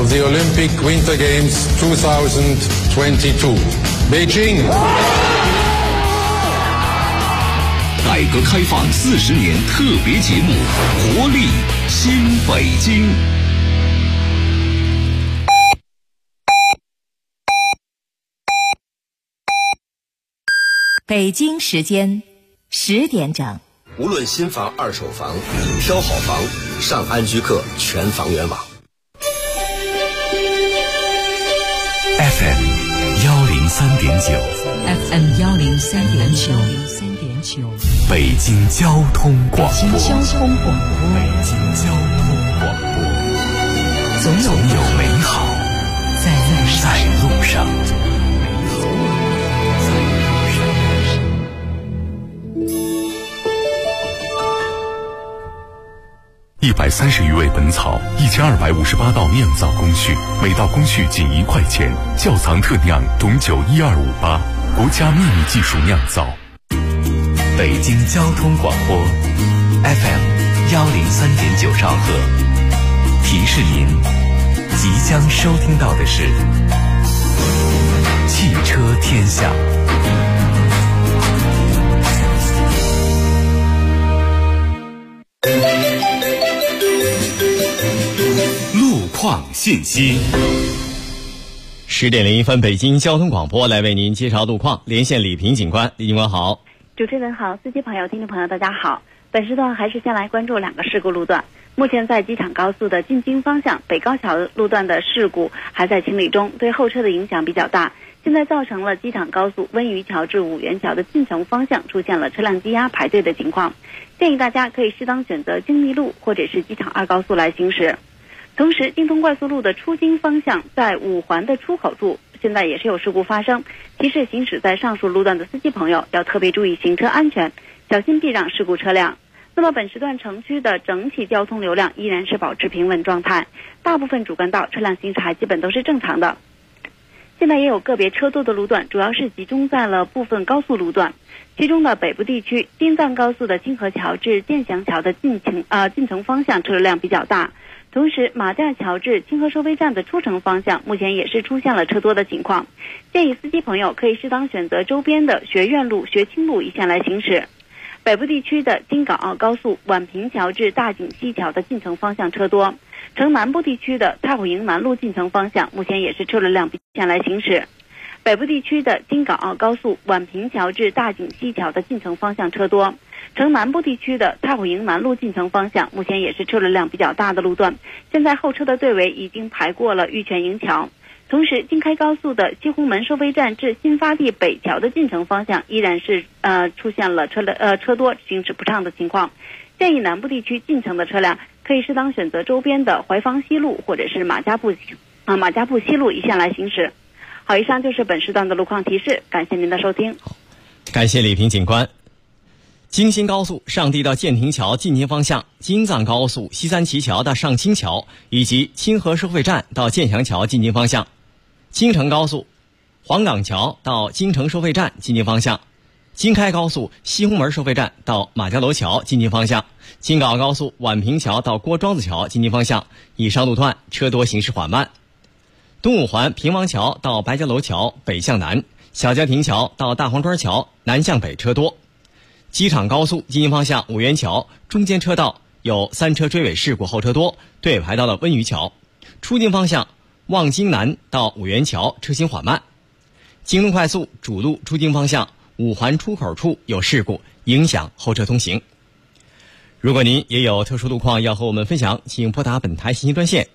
of the Olympic Winter Games 2022. Beijing. 改革开放40年特别节目《活力新北京》。 北京时间10点整。 无论新房、二手房，挑好房，上安居客全房源网。 FM 103.9 FM 103.9 北京交通广播。 北京交通广播。 北京交通广播。 总有美好在路上。130余味本草，1258道酿造工序，每道工序仅1块钱。窖藏特酿董酒12588，国家秘密技术酿造。北京交通广播 FM 103.9兆赫，提示您即将收听到的是汽车天下。路况信息。10点01分，北京交通广播来为您介绍路况，连线李平警官。李警官好。 主持人好，司机朋友、听众朋友大家好。本时段还是先来关注2个事故路段。目前在机场高速的进京方向北高桥路段的事故还在清理中，对后车的影响比较大。现在造成了机场高速温榆桥至五元桥的进城方向出现了车辆积压排队的情况，建议大家可以适当选择京密路或者是机场2高速来行驶。同时，京通快速路的出京方向在5环的出口处现在也是有事故发生，提示行驶在上述路段的司机朋友要特别注意行车安全，小心避让事故车辆。那么本时段城区的整体交通流量依然是保持平稳状态，大部分主干道车辆行驶还基本都是正常的。现在也有个别车多的路段，主要是集中在了部分高速路段，其中的北部地区京藏高速的清河桥至建祥桥的进城方向车流量比较大。同时，马架桥至清河收费站的出城方向目前也是出现了车多的情况，建议司机朋友可以适当选择周边的学院路、学清路一线来行驶。北部地区的京港澳高速宛平桥至大井西桥的进城方向车多，城南部地区的太湖营南路进城方向目前也是车流量比较来行驶。北部地区的京港澳高速宛平桥至大井西桥的进城方向车多，城南部地区的太湖营南路进城方向目前也是车流量比较大的路段，现在后车的队尾已经排过了玉泉营桥。同时，京开高速的西红门收费站至新发地北桥的进城方向依然是出现了车多行驶不畅的情况，建议南部地区进城的车辆可以适当选择周边的怀坊西路或者是马家埠西路一线来行驶。好，以上就是本时段的路况提示，感谢您的收听。 感谢李平警官。京新高速上地到建亭桥进京方向，京藏高速西三旗桥到上清桥以及清河收费站到建祥桥进京方向，京承高速黄岗桥到京承收费站进京方向，京开高速西红门收费站到马家楼桥进京方向，京港澳高速宛平桥到郭庄子桥进京方向，以上路段车多行驶缓慢。东五环平王桥到白家楼桥北向南，小家亭桥到大黄庄桥南向北车多。机场高速进京方向五元桥中间车道有3车追尾事故后车多，队尾排到了温榆桥。出京方向望京南到五元桥车行缓慢。京东快速主路出京方向5环出口处有事故，影响后车通行。如果您也有特殊路况要和我们分享，请拨打本台信息专线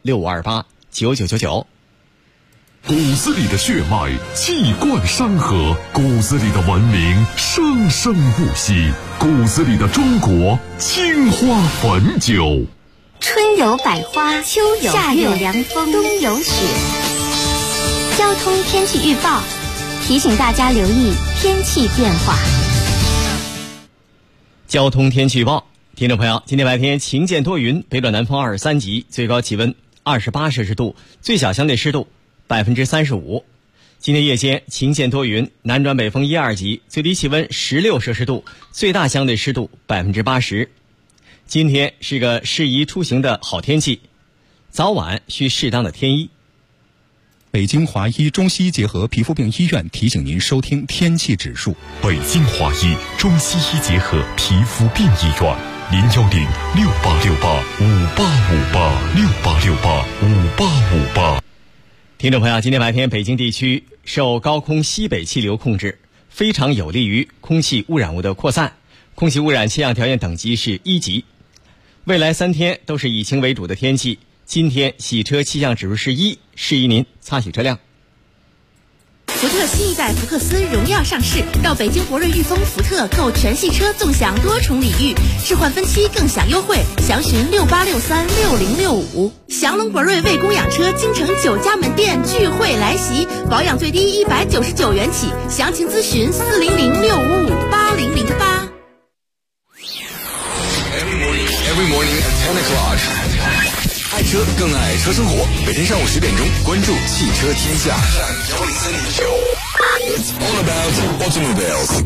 65289999。 骨子里的血脉气贯山河，骨子里的文明生生不息，骨子里的中国青花汾酒。 春有百花，秋有夏有凉风，冬有雪。交通天气预报提醒大家留意天气变化。 交通天气预报，听众朋友，今天白天晴间多云，北转南风23级，最高气温28摄氏度，最小相对湿度35%。今天夜间晴间多云，南转北风1、2级，最低气温16摄氏度，最大相对湿度80%。今天是个适宜出行的好天气，早晚需适当的添衣， 北京华医中西结合皮肤病医院提醒您收听天气指数。 北京华医中西医结合皮肤病医院，0106868585868685858。 听众朋友，今天白天北京地区受高空西北气流控制，非常有利于空气污染物的扩散，空气污染气象条件等级是1级。未来3天都是以晴为主的天气，今天洗车气象指数是1，适宜您擦洗车辆。 福特新一代福克斯荣耀上市，到北京博瑞裕丰福特购全系车纵享多重礼遇，置换分期更享优惠，详询68636065。祥龙博瑞为供养车京城9家门店聚会来袭，保养最低199元起，详情咨询40065580008。 Every morning at 10 o'clock. 爱车更爱车生活，每天上午10点钟，关注汽车天下。It's all about automobiles.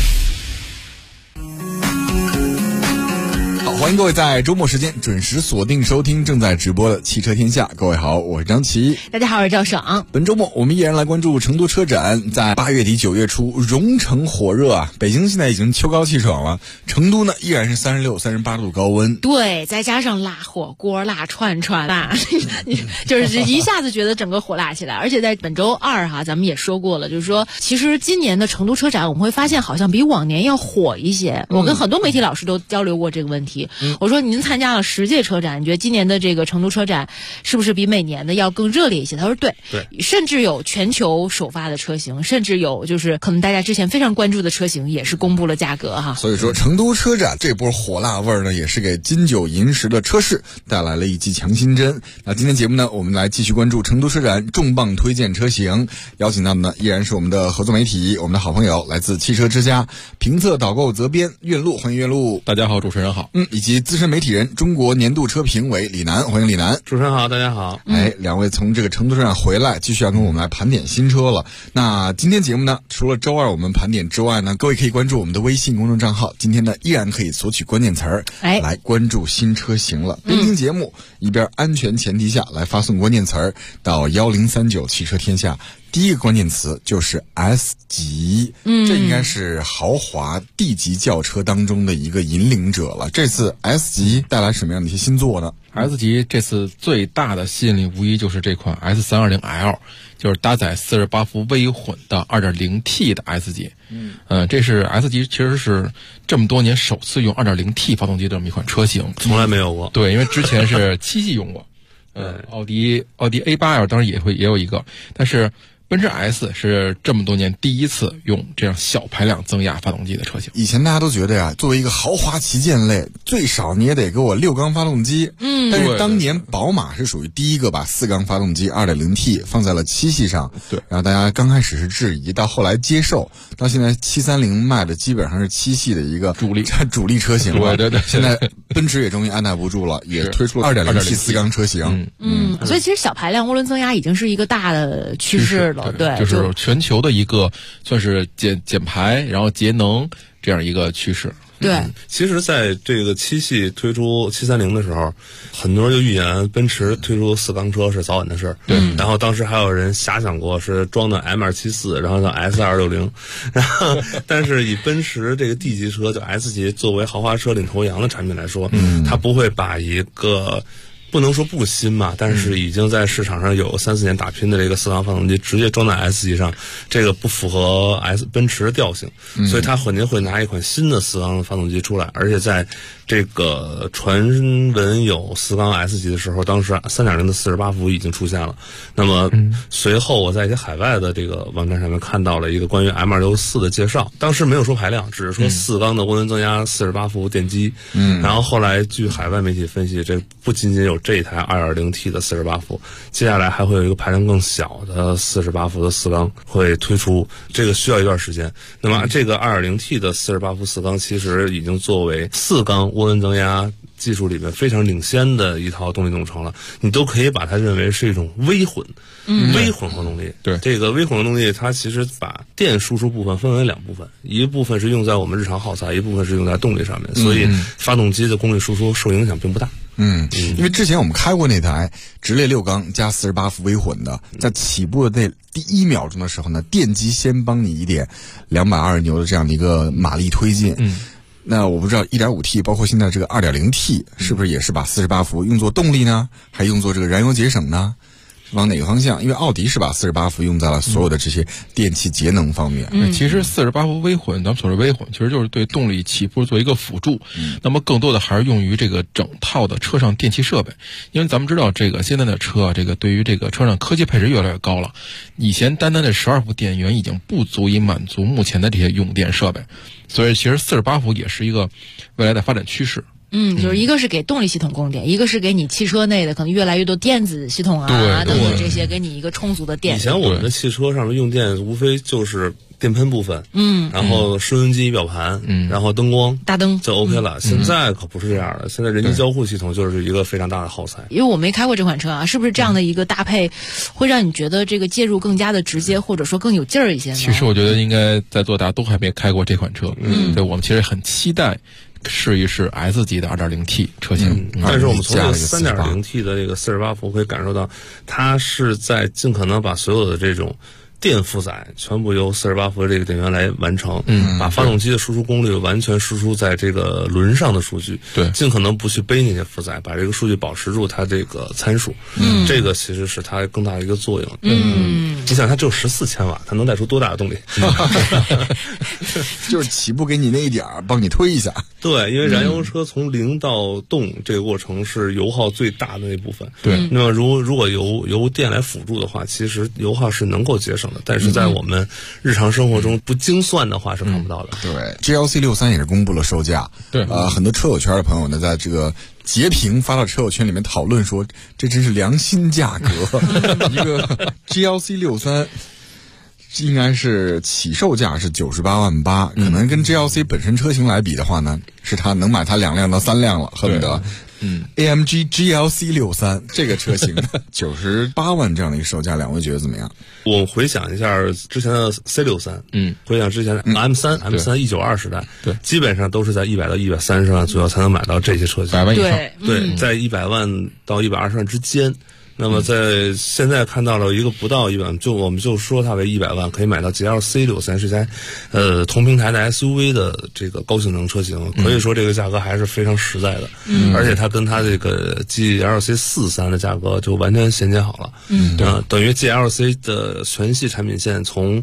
好，欢迎各位在周末时间准时锁定收听正在直播的汽车天下。各位好，我是张琪。 大家好，我是赵爽。 本周末我们依然来关注成都车展，在8月底9月初，蓉城火热啊！北京现在已经秋高气爽了，成都呢依然是36、38度高温。 对，再加上辣火锅、辣串串啊，就是一下子觉得整个火辣起来。而且在本周2哈，咱们也说过了，就是说，其实今年的成都车展，我们会发现好像比往年要火一些。我跟很多媒体老师都交流过这个问题。我说您参加了10届车展，你觉得今年的这个成都车展是不是比每年的要更热烈一些？他说对，甚至有全球首发的车型，甚至有就是可能大家之前非常关注的车型也是公布了价格哈。 所以说成都车展这波火辣味儿呢，也是给金九银十的车市带来了一剂强心针。那今天节目呢，我们来继续关注成都车展重磅推荐车型，邀请到的呢依然是我们的合作媒体，我们的好朋友，来自汽车之家评测导购责编岳路，欢迎岳路。 大家好，主持人好。 以及资深媒体人，中国年度车评委李楠，欢迎李楠。 主持人好，大家好。 两位从这个成都车展回来，继续要跟我们来盘点新车了。那今天节目呢，除了周二我们盘点之外呢，各位可以关注我们的微信公众账号，今天呢依然可以索取关键词儿，来关注新车型了。边听节目一边安全前提下来发送关键词儿到1039汽车天下。第一个关键词就是 S 级，这应该是豪华 D 级轿车当中的一个引领者了。这次 S 级带来什么样的一些新作呢？ S 级这次最大的吸引力无疑就是这款 S320L， 就是搭载48伏微混的 2.0T 的 S 级。这是 S 级其实是这么多年首次用 2.0T 发动机的这么一款车型， 从来没有过。 对，因为之前是7系用过，奥迪 A8L 当然也有一个，但是奔驰 S 是这么多年第一次用这样小排量增压发动机的车型。 以前大家都觉得呀，作为一个豪华旗舰类，最少你也得给我6缸发动机。但是当年宝马是属于第一个把4缸发动机 2.0T 放在了7系上。 对， 然后大家刚开始是质疑，到后来接受，到现在730卖的基本上是7系的一个主力车型了。 对。 现在奔驰也终于按捺不住了，也推出了 2.0T 4缸车型。 所以其实小排量涡轮增压已经是一个大的趋势了。对， 就是全球的一个算是减排然后节能这样一个趋势。 对， 其实在这个7系推出730的时候，很多人就预言奔驰推出4缸车是早晚的事儿。 对， 然后当时还有人遐想过是装的 M274，然后叫 S260， 然后但是以奔驰这个 D 级车就 S 级作为豪华车领头羊的产品来说，它不会把一个不能说不新嘛，但是已经在市场上有3-4年打拼的这个4缸发动机直接装在 S 级上，这个不符合奔驰的调性，所以它肯定会拿一款新的4缸发动机出来。而且在这个传闻有4缸 S 级的时候，当时3.0的48伏已经出现了。那么随后我在一些海外的这个网站上面看到了一个关于 M264 的介绍，当时没有说排量，只是说4缸的涡轮增压48伏电机。然后后来据海外媒体分析，这不仅仅有这一台 2.0T 的48伏，接下来还会有一个排量更小的48伏的4缸会推出，这个需要一段时间。那么这个 2.0T 的48伏4缸其实已经作为4缸涡轮增压技术里面非常领先的一套动力总成了，你都可以把它认为是一种微混合动力。 对， 这个微混合动力它其实把电输出部分分为2部分，一部分是用在我们日常耗材，一部分是用在动力上面，所以发动机的功率输出受影响并不大。 因为之前我们开过那台直列6缸加48伏微混的，在起步的那第1秒钟的时候呢，电机先帮你一点220牛的这样的一个马力推进。那我不知道 1.5T 包括现在这个 2.0T 是不是也是把48伏用作动力呢，还用作这个燃油节省呢？往哪个方向？因为奥迪是把48伏用在了所有的这些电气节能方面。 其实48伏微混，咱们所谓微混，其实就是对动力起步做一个辅助。那么更多的还是用于这个整套的车上电气设备。因为咱们知道，这个现在的车，这个对于这个车上科技配置越来越高了。以前单单的12伏电源已经不足以满足目前的这些用电设备，所以其实48伏也是一个未来的发展趋势。 就是一个是给动力系统供电，一个是给你汽车内的可能越来越多电子系统啊等等这些，给你一个充足的电。 以前我们的汽车上面用电无非就是电喷部分，然后收音机、仪表盘，然后灯光、 大灯就 OK 了。现在可不是这样的，现在人机交互系统就是一个非常大的耗材。 因为我没开过这款车啊，是不是这样的一个搭配会让你觉得这个介入更加的直接，或者说更有劲儿一些呢？ 其实我觉得应该在座大家都还没开过这款车，对，我们其实很期待试一试 S 级的 2.0T 车型。 但是我们从这个 3.0T 的这个48伏可以感受到，它是在尽可能把所有的这种电负载全部由48伏的这个电源来完成，把发动机的输出功率完全输出在这个轮上的数据， 对， 尽可能不去背那些负载，把这个数据保持住它这个参数，这个其实是它更大的一个作用。你想它只有14千瓦，它能带出多大的动力？ 就是起步给你那一点儿，帮你推一下。 对，因为燃油车从零到动这个过程是油耗最大的那部分。 对， 那么如果由电来辅助的话，其实油耗是能够节省的，但是在我们日常生活中不精算的话是看不到的。 对 ，GLC 63也是公布了售价。 对， 很多车友圈的朋友呢，在这个截屏发到车友圈里面讨论说，这真是良心价格。一个 GLC 63应该是起售价是98.8万，可能跟 GLC 本身车型来比的话呢，是它能买它2辆到3辆了，恨不得。AMG GLC 63这个车型98万这样的一个售价，两位觉得怎么样？ 我们回想一下之前的 C63，回想之前的 M3 1920时代， 对， 基本上都是在100到130万左右才能买到这些车型，100 万以上， 对，在100万到120万之间。那么在现在看到了一个不到100万，我们就说它为100万可以买到 GLC 63，是台同平台的 SUV 的这个高性能车型，可以说这个价格还是非常实在的，而且它跟它这个 GLC 43的价格就完全衔接好了，等于 GLC 的全系产品线从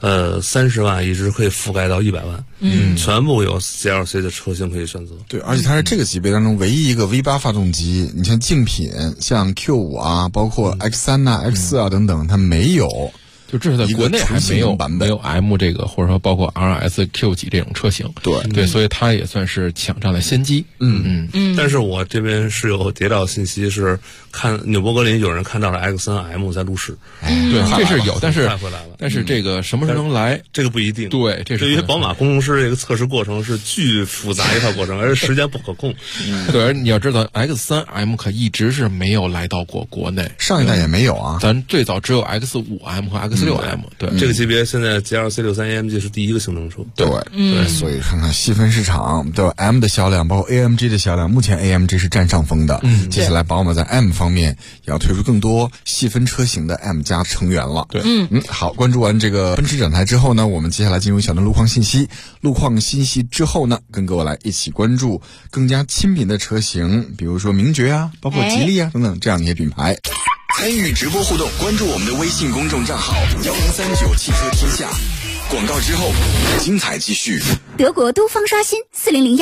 30万一直可以覆盖到100万，全部有 GLC 的车型可以选择。 对，而且它是这个级别当中唯一一个 V8 发动机，你像竞品像 Q5啊，包括 X3 啊、X4 啊等等，它没有。 就至少在国内还没有 M 这个，或者说包括 RS Q 几这种车型，对，所以它也算是抢占了先机。 但是我这边是有谍照信息，是看纽博格林有人看到了 X3M 在路试， 对，这是有，但是带回来了， 但是这个什么时候能来， 这个不一定。 对，这是对于宝马工程师这个测试过程是巨复杂一套过程，而且时间不可控。 对，而你要知道 X3M 可一直是没有来到过国内， 上一代也没有啊， 咱最早只有 X5M 和 X6M，对， 这个级别现在 GLC 63 AMG 是第一个性能车， 对，所以看看细分市场，对吧 M 的销量，包括 AMG 的销量，目前 AMG 是占上风的，接下来宝马在 M 方面也要推出更多细分车型的 M 加成员了。 对， 好，关注完这个奔驰展台之后呢，我们接下来进入小的路况信息。路况信息之后呢，跟各位来一起关注更加亲民的车型，比如说名爵啊，包括吉利啊等等这样一些品牌。 参与直播互动，关注我们的微信公众账号1039汽车天下。广告之后，精彩继续。 德国都方刷新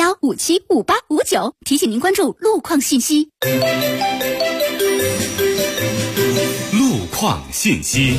4001575859，提醒您关注路况信息。 路况信息。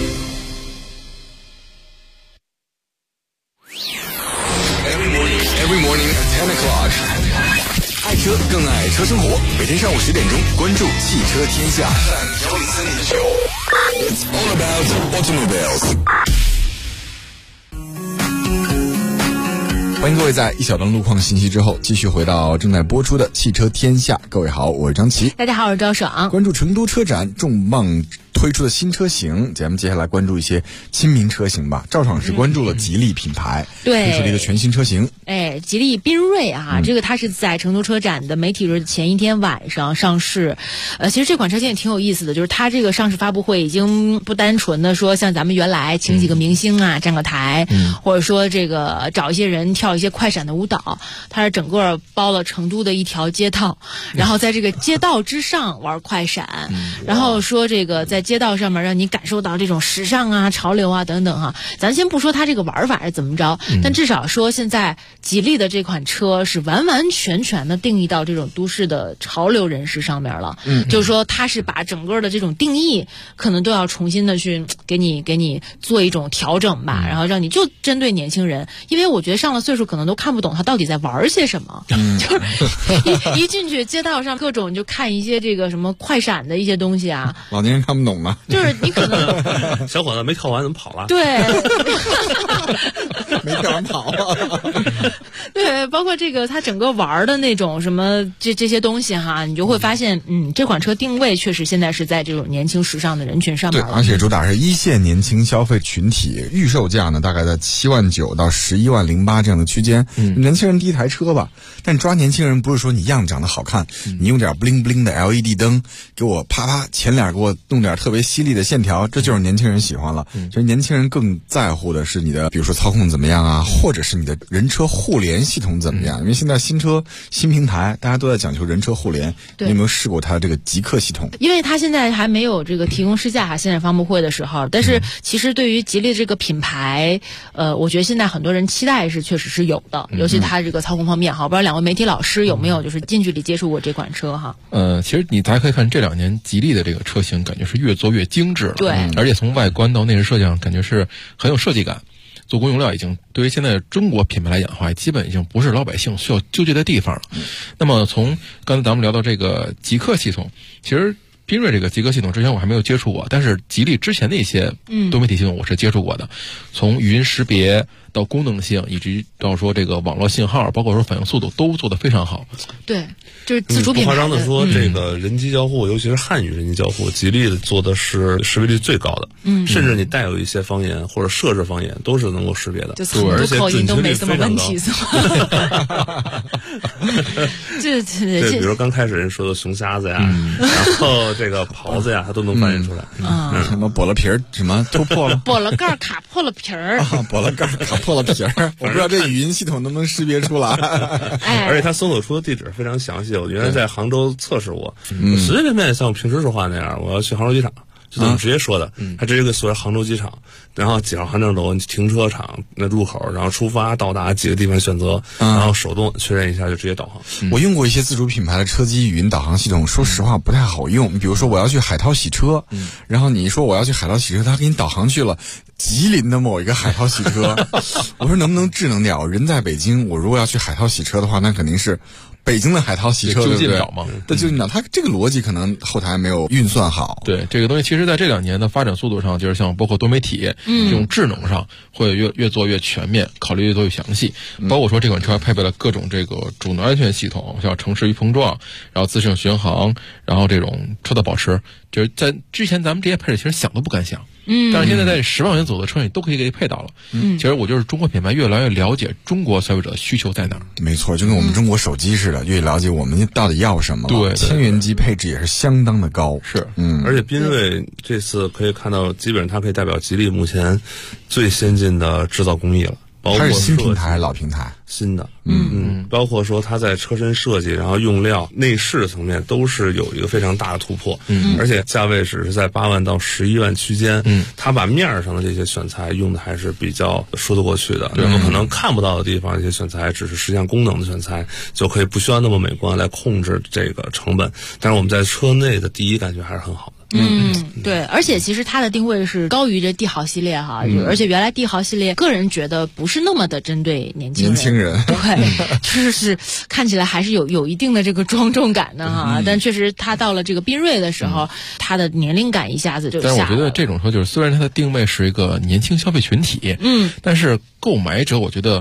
Every morning at 10 o'clock。爱车更爱车生活，每天上午10点钟，关注汽车天下。It's all about automobiles。 欢迎各位在一小段路况信息之后，继续回到正在播出的汽车天下。各位好，我是张琪。 大家好，我是赵爽。 关注成都车展重磅推出的新车型，咱们接下来关注一些亲民车型吧。赵爽是关注了吉利品牌推出了一个全新车型。 吉利缤瑞啊，这个它是在成都车展的媒体日前一天晚上上市。其实这款车型也挺有意思的，就是它这个上市发布会已经不单纯的说像咱们原来请几个明星啊站个台，或者说这个找一些人跳一些快闪的舞蹈，它是整个包了成都的一条街道，然后在这个街道之上玩快闪，然后说这个在街道上面让你感受到这种时尚啊、潮流啊等等哈。咱先不说它这个玩法是怎么着，但至少说现在吉利的这款车是完完全全的定义到这种都市的潮流人士上面了。就是说它是把整个的这种定义可能都要重新的去给你做一种调整吧，然后让你就针对年轻人，因为我觉得上了岁数可能都看不懂他到底在玩些什么，就是一进去街道上各种就看一些这个什么快闪的一些东西啊， 老年人看不懂吗？ 就是你可能小伙子没跳完怎么跑了？ 对， 没跳完跑了。 对，包括这个他整个玩的那种什么这些东西哈，你就会发现，这款车定位确实现在是在这种年轻时尚的人群上面。 对，而且主打是一线年轻消费群体，预售价呢大概在7.9万到11.08万这样的区间。年轻人第一台车吧，但抓年轻人不是说你样长得好看，你用点 bling bling 的 LED 灯，给我啪啪前脸给我弄点特别犀利的线条，这就是年轻人喜欢了。其实年轻人更在乎的是你的，比如说操控怎么样啊，或者是你的人车互联系统怎么样。因为现在新车新平台大家都在讲究人车互联，你有没有试过它的这个极客系统？ 因为它现在还没有这个提供试驾现在发布会的时候，但是其实对于吉利这个品牌，我觉得现在很多人期待是确实是有的，尤其它这个操控方面哈，不知道两位媒体老师有没有就是近距离接触过这款车哈？ 其实大家可以看这2年吉利的这个车型，感觉是越做越精致了， 对， 而且从外观到内饰设计上，感觉是很有设计感。做工用料已经对于现在中国品牌来讲的话，基本已经不是老百姓需要纠结的地方了。那么从刚才咱们聊到这个极客系统，其实缤瑞这个极客系统之前我还没有接触过，但是吉利之前的一些多媒体系统我是接触过的，从语音识别到功能性，以及到说这个网络信号，包括说反应速度都做得非常好。 对，就是自主品牌不夸张的说，这个人机交互，尤其是汉语人机交互，吉利做的是识别率最高的。甚至你带有一些方言或者设置方言都是能够识别的， 就成都口音都没什么问题，是吧？ 对， 比如刚开始人说的熊瞎子呀，然后这个狍子呀，它都能反映出来。 什么剥了皮儿，什么突破了， 剥了盖卡破了皮儿， 剥了盖卡破了皮儿，我不知道这语音系统能不能识别出来。 而且它搜索出的地址非常详细，我原来在杭州测试过，随随便便像我平时说话那样，我要去杭州机场。就这么直接说的，他直接给锁在杭州机场，然后几号航站楼、停车场那入口，然后出发到达几个地方选择，然后手动确认一下就直接导航。 我用过一些自主品牌的车机语音导航系统，说实话不太好用。比如说我要去海淘洗车，然后你说我要去海淘洗车，他给你导航去了吉林的某一个海淘洗车，我说能不能智能点？人在北京，我如果要去海淘洗车的话，那肯定是北京的海淘洗车， 就近找嘛。 对，就近找。它这个逻辑可能后台没有运算好。 对，这个东西其实在这2年的发展速度上，就是像包括多媒体这种智能上，会越做越全面，考虑越做越详细。包括说这款车还配备了各种这个主动安全系统，像城市预碰撞，然后自适应巡航，然后这种车道保持，就是在之前咱们这些配置其实想都不敢想。但是现在在10万元左右的车你都可以给配到了。其实我就是中国品牌越来越了解中国消费者的需求在哪儿。 没错，就跟我们中国手机似的，越了解我们到底要什么了。 对 ，1000元机配置也是相当的高。 是， 而且缤瑞这次可以看到，基本上它可以代表吉利目前最先进的制造工艺了。 它是新平台、老平台， 新的，包括说它在车身设计，然后用料、内饰层面都是有一个非常大的突破，而且价位只是在8万到11万区间，它把面上的这些选材用的还是比较说得过去的，然后可能看不到的地方，这些选材只是实现功能的选材，就可以不需要那么美观来控制这个成本，但是我们在车内的第一感觉还是很好的。 对，而且其实它的定位是高于这帝豪系列哈，而且原来帝豪系列个人觉得不是那么的针对年轻人，对，就是看起来还是有一定的这个庄重感的哈，但确实它到了这个缤瑞的时候，它的年龄感一下子就下来了。 但是我觉得这种车就是虽然它的定位是一个年轻消费群体，但是购买者我觉得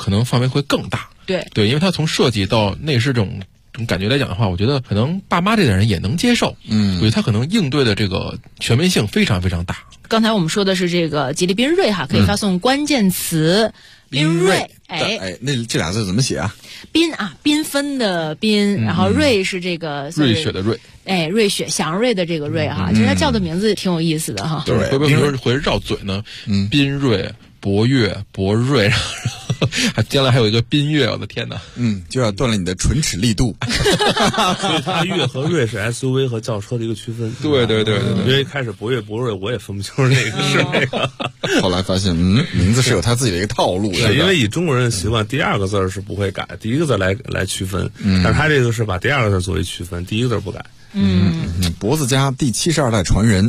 可能范围会更大。 对， 因为它从设计到内饰这种感觉来讲的话，我觉得可能爸妈这代人也能接受。所以它可能应对的这个全面性非常非常大。 刚才我们说的是这个吉利缤瑞哈，可以发送关键词缤瑞。 那这俩字怎么写啊？ 缤纷的缤，然后瑞是这个瑞雪的瑞。 瑞雪祥瑞的这个瑞哈，其实它叫的名字挺有意思的哈。 对，会不会会绕嘴呢？缤瑞、博越、博瑞，将来还有一个缤越，我的天哪！ 就要锻炼你的唇齿力度。 所以它越和瑞是 SUV 和轿车的一个区分。 对， 因为一开始博越、博瑞我也分不清是哪个是哪个。 后来发现，名字是有他自己的一个套路。 对，因为以中国人的习惯，第二个字是不会改，第一个字来区分。但是他这个是把第二个字作为区分，第一个字不改。 脖子家第72代传人。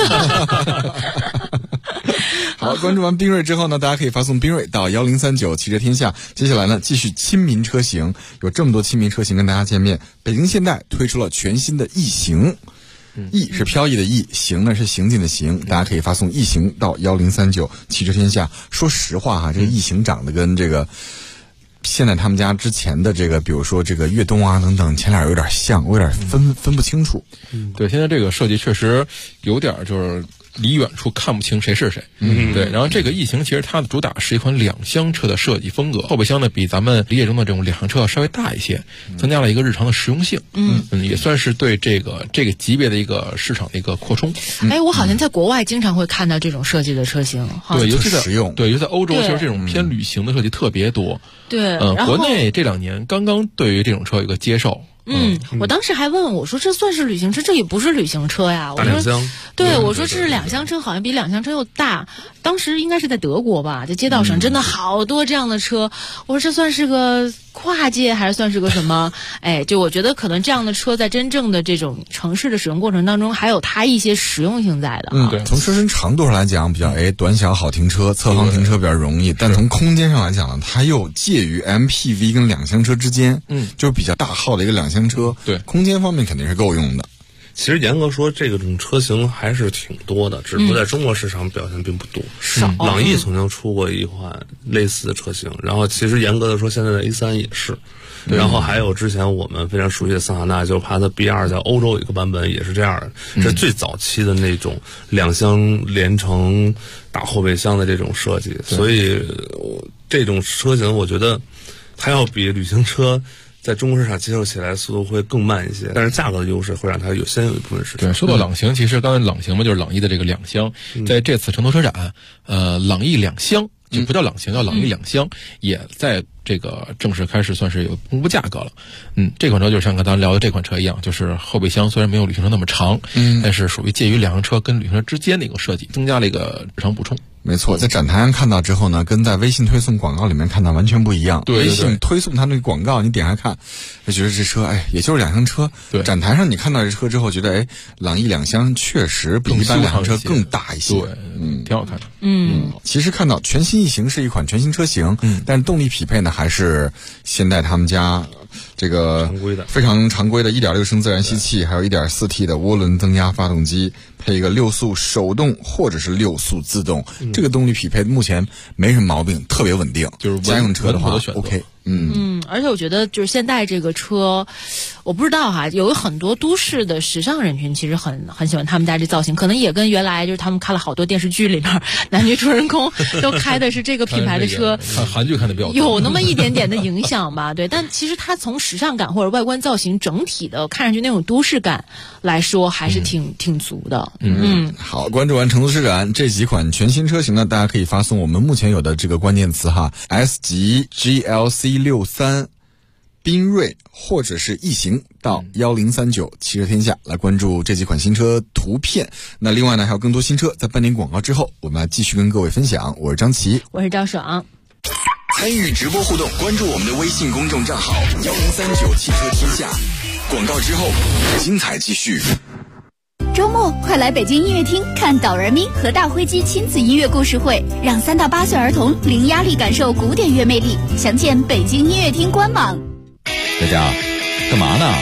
好，关注完缤瑞之后呢，大家可以发送缤瑞到1039汽车天下。接下来呢，继续亲民车型，有这么多亲民车型跟大家见面。北京现代推出了全新的翼行，翼是飘逸的翼，行呢是行进的行，大家可以发送翼行到1039汽车天下。说实话哈，这个翼行长得跟这个现在他们家之前的这个，比如说这个悦动啊等等，前脸有点像，我有点分不清楚。 对，现在这个设计确实有点就是离远处看不清谁是谁。对。然后这个翼行其实它的主打是一款两厢车的设计风格，后备箱呢比咱们理解中的这种两厢车要稍微大一些，增加了一个日常的实用性。也算是对这个级别的一个市场的一个扩充。 我好像在国外经常会看到这种设计的车型。 对，尤其在实用。 对，尤其在欧洲，其实这种偏旅行的设计特别多。 对， 国内这2年刚刚对于这种车有一个接受。 我当时还问我说这算是旅行车？这也不是旅行车呀。 大两厢。 对，我说这是两厢车，好像比两厢车又大。当时应该是在德国吧，在街道上真的好多这样的车。我说这算是个跨界还是算是个什么？就我觉得可能这样的车在真正的这种城市的使用过程当中，还有它一些实用性在的。 对，从车身长度上来讲，比较短小好停车，侧方停车比较容易。但从空间上来讲呢，它又介于 MPV 跟两厢车之间，就是比较大号的一个两厢车。 对， 空间方面肯定是够用的。 其实严格说，这种车型还是挺多的，只不过在中国市场表现并不多。朗逸曾经出过一款类似的车型，然后其实严格的说，现在的 A3 也是。然后还有之前我们非常熟悉的桑塔纳，就是帕萨 B2，在欧洲有一个版本也是这样的，这是最早期的那种两厢连成大后备箱的这种设计。所以这种车型我觉得它要比旅行车在中国市场接受起来速度会更慢一些，但是价格的优势会让它先有一部分市场。 对，说到朗行，其实刚才朗行嘛，就是朗逸的这个两厢，在这次成都车展，朗逸两厢就不叫朗行，叫朗逸两厢，也在这个正式开始算是有公布价格了。这款车就像刚才聊的这款车一样，就是后备箱虽然没有旅行车那么长，但是属于介于两厢车跟旅行车之间的一个设计，增加了一个日常补充。 没错，在展台上看到之后呢，跟在微信推送广告里面看到完全不一样。 对， 微信推送它那个广告，你点开看，就觉得这车也就是两厢车。 对， 展台上你看到这车之后，觉得朗逸两厢确实比一般两厢车更大一些。 对，挺好看的。 其实看到全新翼行是一款全新车型，但是动力匹配呢还是现代他们家这个非常常规的 1.6 升自然吸气，还有 1.4T 的涡轮增压发动机，配一个6速手动或者是6速自动。这个动力匹配目前没什么毛病，特别稳定， 就是家用车的话 OK。 而且我觉得就是现在这个车，我不知道哈，有很多都市的时尚人群其实很喜欢他们家这造型，可能也跟原来就是他们看了好多电视剧里面男女主人公都开的是这个品牌的车， 看韩剧看的比较多， 有那么一点点的影响吧。对，但其实它从时尚感或者外观造型整体的看上去那种都市感来说，还是挺足的。 好，关注完成都车展这几款全新车型呢，大家可以发送我们目前有的这个关键词哈 ，S 级 GLC63。缤瑞或者是翼行到1039汽车天下来关注这几款新车图片。那另外呢，还有更多新车，在半点广告之后，我们来继续跟各位分享。我是张琪， 我是赵爽。 参与直播互动，关注我们的微信公众账号1039汽车天下。广告之后，精彩继续。 周末快来北京音乐厅看导人咪和大灰鸡亲子音乐故事会，让3到8岁儿童零压力感受古典乐魅力。详见北京音乐厅官网。 大家干嘛呢？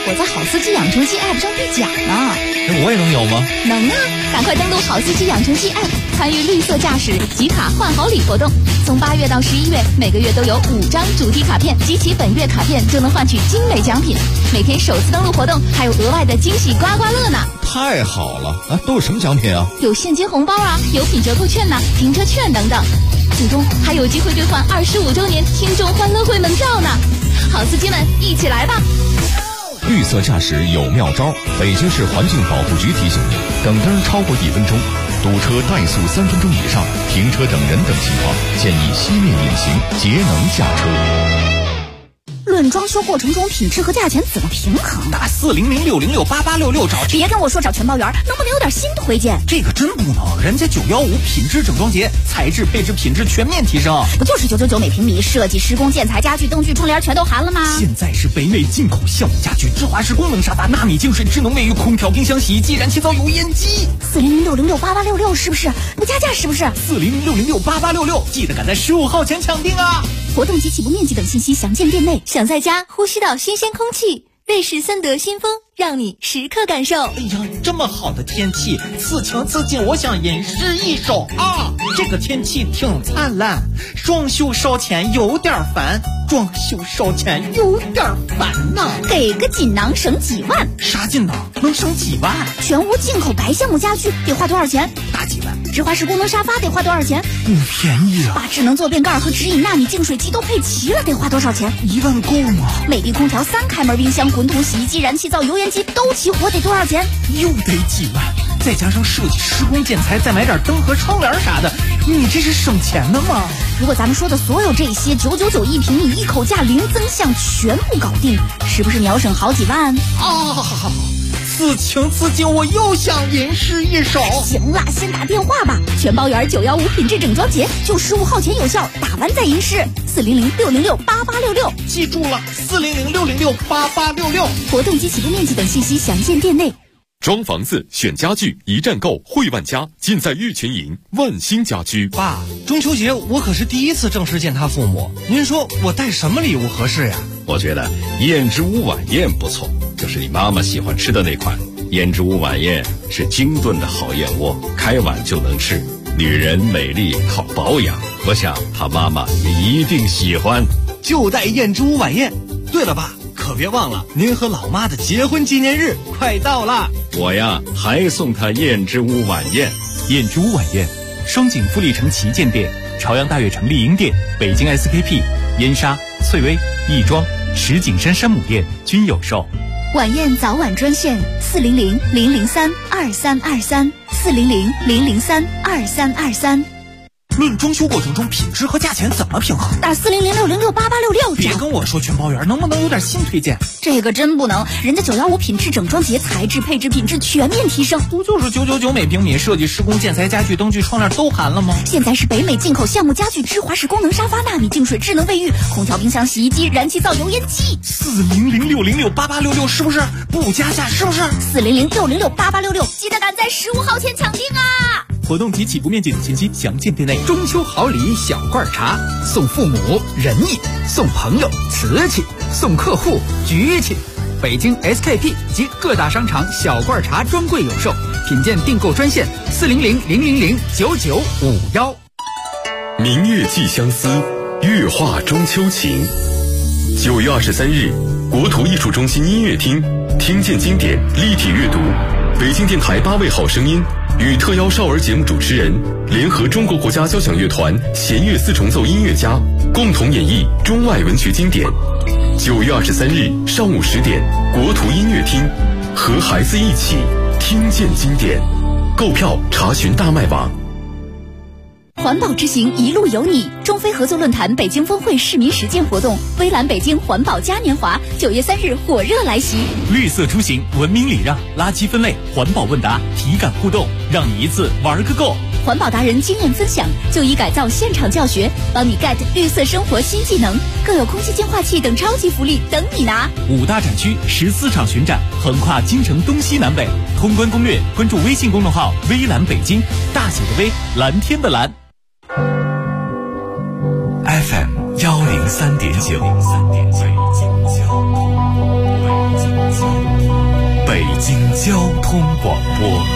我在好司机养成记 App 上兑奖呢。 我也能有吗？ 能啊！赶快登录好司机养成记 App， 参与绿色驾驶集卡换好礼活动。从8月到11月，每个月都有5张主题卡片，集齐本月卡片就能换取精美奖品。每天首次登录活动还有额外的惊喜刮刮乐呢！ 太好了啊！都有什么奖品啊？ 有现金红包啊，有品折扣券呐、停车券等等。最终还有机会兑换25周年听众欢乐会门票呢！好司机们，一起来吧！ 绿色驾驶有妙招，北京市环境保护局提醒您：等灯超过1分钟，堵车怠速3分钟以上，停车等人等情况，建议熄灭引擎，节能驾车。 论装修过程中品质和价钱怎么平衡？ 打400-606-8866找。 别跟我说找全包圆，能不能有点新推荐？ 这个真不能，人家915品质整装节，材质配置品质全面提升。 不就是999每平米，设计施工建材家具灯具窗帘全都含了吗？ 现在是北美进口橡木家具、芝华士功能沙发、纳米净水、智能卫浴、空调、冰箱、洗衣机、燃气灶、油烟机。 400-606-8866是不是？不加价是不是 ？400-606-8866，记得赶在15号前抢定啊！ 活动及起步面积等信息详见店内。 想在家呼吸到新鲜空气，瑞士森德新风让你时刻感受。 哎呀，这么好的天气，此情此景，我想吟诗一首啊！这个天气挺灿烂，装修烧钱有点烦，装修烧钱有点烦呐。 给个锦囊省几万？ 啥锦囊能省几万？ 全屋进口白橡木家具得花多少钱？ 大几万。 芝华士功能沙发得花多少钱？ 不便宜啊！ 把智能坐便盖和直饮纳米净水机都配齐了，得花多少钱 ？1万够吗？ 美的空调3开门冰箱、滚筒洗衣机、燃气灶、油烟机都齐活，得多少钱？ 又得几万，再加上设计施工建材，再买点灯和窗帘啥的，你这是省钱的吗？ 如果咱们说的所有这些999一平米一口价零增项全部搞定，是不是你要省好几万啊？此情此景，我又想吟诗一首。 行了，先打电话吧。全包圆915品质整装节，就15号前有效，打完再吟诗。400-606-8866， 记住了，400-606-8866。 活动及起步面积等信息详见店内。 装房子选家具一站购，汇万家，尽在玉群营万兴家居。 爸，中秋节我可是第一次正式见他父母，您说我带什么礼物合适呀？ 我觉得燕之屋晚宴不错，就是你妈妈喜欢吃的那款。燕之屋晚宴是精炖的好燕窝，开碗就能吃。女人美丽靠保养，我想她妈妈也一定喜欢。 就带燕之屋晚宴。对了，爸，可别忘了您和老妈的结婚纪念日快到了。 我呀，还送她燕之屋晚宴。 燕之屋晚宴，双井富力城旗舰店、朝阳大悦城丽婴店、北京 SKP、燕莎、翠微、亦庄、石景山山姆店均有售。 晚宴早晚专线400-003-2323 400-003-2323。 论装修过程中品质和价钱怎么平衡？ 打400-606-8866。 别跟我说全包圆，能不能有点新推荐？ 这个真不能，人家915品质整装节，材质配置品质全面提升。 不就是999每平米，设计施工建材家具灯具窗帘都含了吗？ 现在是北美进口橡木家具、芝华士功能沙发、纳米净水、智能卫浴、空调、冰箱、洗衣机、燃气灶、油烟机。 400-606-8866是不是不加价？是不是 400-606-8866？记得赶在15号前抢定啊！ 活动及起步面积等信息详见店内。 中秋好礼小罐茶，送父母仁义，送朋友瓷器，送客户局气。北京 SKP 及各大商场小罐茶专柜有售，品鉴订购专线400-000-9951。 明月寄相思，月画中秋情。9月23日，国土艺术中心音乐厅，听见经典立体阅读，北京电台8位好声音与特邀少儿节目主持人联合中国国家交响乐团弦乐4重奏音乐家共同演绎中外文学经典。9月23日上午10点，国图音乐厅，和孩子一起听见经典。购票查询大麦网。 环保之行一路有你，中非合作论坛北京峰会市民实践活动，微蓝北京环保嘉年华9月3日火热来袭。 绿色出行，文明礼让，垃圾分类，环保问答，体感互动，让你一次玩个够。 环保达人经验分享，就医改造现场教学，帮你 get 绿色生活新技能，更有空气净化器等超级福利等你拿。 5大展区14场巡展，横跨京城东西南北。通关攻略，关注微信公众号微蓝北京，大写的微，蓝天的蓝。 FM 103.9。 北京交通广播，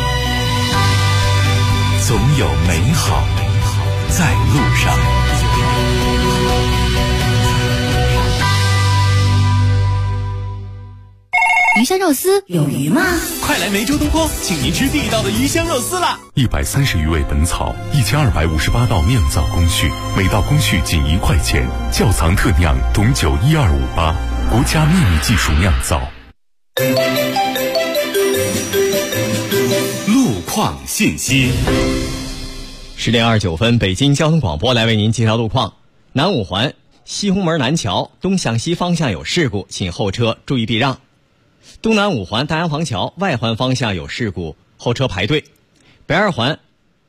总有美好在路上。 鱼香肉丝有鱼吗？ 快来梅州东坡，请您吃地道的鱼香肉丝啦 ！130余味本草，1258道酿造工序，每道工序仅1块钱。窖藏特酿董酒12588，国家秘密技术酿造。 路况信息。 10点29分，北京交通广播来为您介绍路况。南五环西红门南桥东向西方向有事故，请后车注意避让。东南五环大洋坊桥外环方向有事故，后车排队。北二环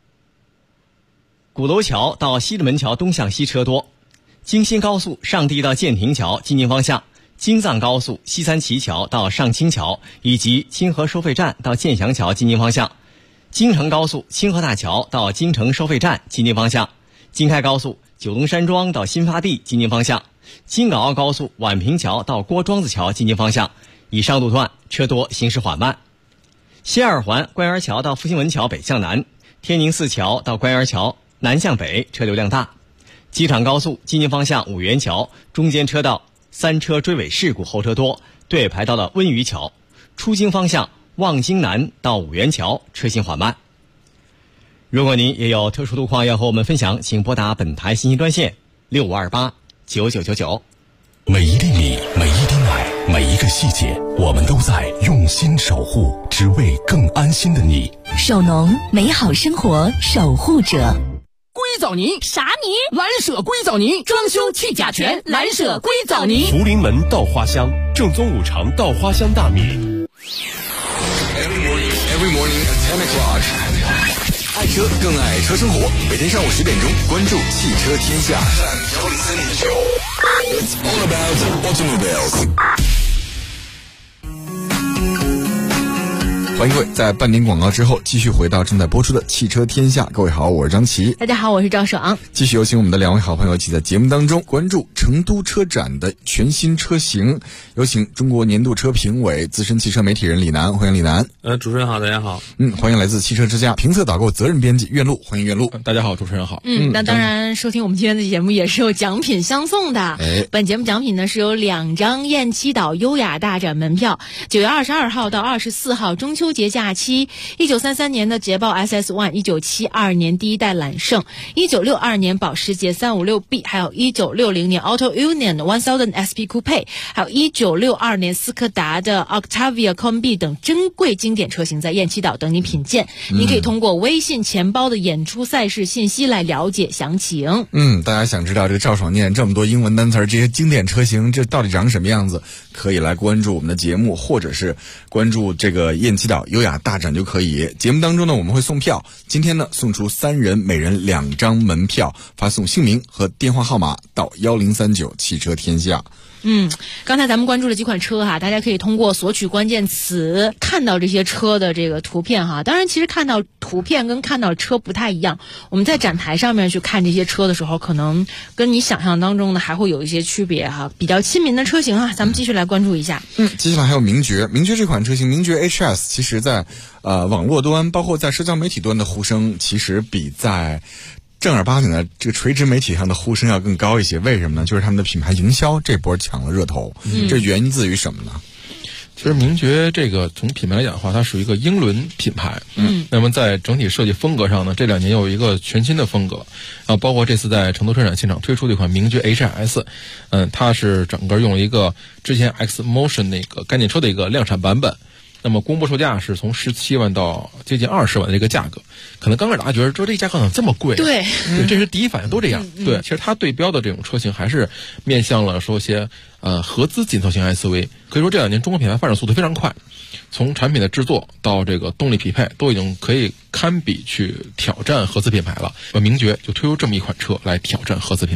鼓楼桥到西直门桥东向西车多。京新高速上地到建亭桥进京方向，京藏高速西三旗桥到上清桥以及清河收费站到建祥桥进京方向，京承高速清河大桥到京承收费站进京方向，京开高速九龙山庄到新发地进京方向，京港澳高速宛平桥到郭庄子桥进京方向。以上路段车多，行驶缓慢。西二环官园桥到复兴门桥北向南，天宁寺桥到官园桥南向北车流量大。机场高速进京方向五元桥中间车道3车追尾事故，后车多，队排到了温榆桥。出京方向望京南到五元桥车行缓慢。如果您也有特殊路况要和我们分享，请拨打本台信息专线65289999。 每一粒米，每一滴奶，每一个细节，我们都在用心守护，只为更安心的你。 手农，美好生活守护者。 硅藻泥啥泥？ 蓝舍硅藻泥，装修去甲醛，蓝舍硅藻泥。 福临门稻花香，正宗五常稻花香大米。 Every morning at 10 o'clock。爱车更爱车生活，每天上午10点钟，关注汽车天下。It's all about automobiles。 欢迎各位在半点广告之后继续回到正在播出的汽车天下。各位好，我是张琪。 大家好，我是赵爽。 继续有请我们的两位好朋友一起在节目当中关注成都车展的全新车型。有请中国年度车评委、资深汽车媒体人李楠，欢迎李楠。 主持人好，大家好。 欢迎来自汽车之家评测导购责任编辑苑路，欢迎苑路。 大家好，主持人好。 那当然，收听我们今天的节目也是有奖品相送的。本节目奖品呢是有2张雁栖岛优雅大展门票，9月22号到24号中秋节假期，1933年的捷豹 SS1，1972年第一代揽胜，1962年保时捷 356B， 还有1960年 Auto Union 的 1000 SP Coupe， 还有1962年斯柯达的 Octavia Combi 等珍贵经典车型在雁栖岛等你品鉴。你可以通过微信钱包的演出赛事信息来了解详情。 大家想知道这个赵爽念这么多英文单词，这些经典车型这到底长什么样子，可以来关注我们的节目，或者是关注这个雁栖岛优雅大展就可以。节目当中呢，我们会送票，今天呢送出3人，每人2张门票，发送姓名和电话号码到1039汽车天下。 刚才咱们关注了几款车哈，大家可以通过索取关键词看到这些车的这个图片哈。当然，其实看到图片跟看到车不太一样。我们在展台上面去看这些车的时候，可能跟你想象当中的还会有一些区别哈。比较亲民的车型哈，咱们继续来关注一下。 接下来还有名爵这款车型，名爵 HS， 其实在网络端，包括在社交媒体端的呼声，其实比在正儿八经的这个垂直媒体上的呼声要更高一些。为什么呢？就是他们的品牌营销这波抢了热头。这源自于什么呢？ 其实名爵这个从品牌来讲的话，它属于一个英伦品牌。那么在整体设计风格上呢，这2年有一个全新的风格。包括这次在成都车展现场推出的一款名爵 HS， 它是整个用了一个之前 X Motion 那个概念车的一个量产版本。那么公布售价是从17万到接近20万的这个价格，可能刚开始大家觉得这个价格怎么这么贵？ 对， 这是第一反应都这样。对，其实它对标的这种车型还是面向了说些合资紧凑型 SUV。可以说这2年中国品牌发展速度非常快，从产品的制作到这个动力匹配都已经可以堪比去挑战合资品牌了。名爵就推出这么一款车来挑战合资品牌。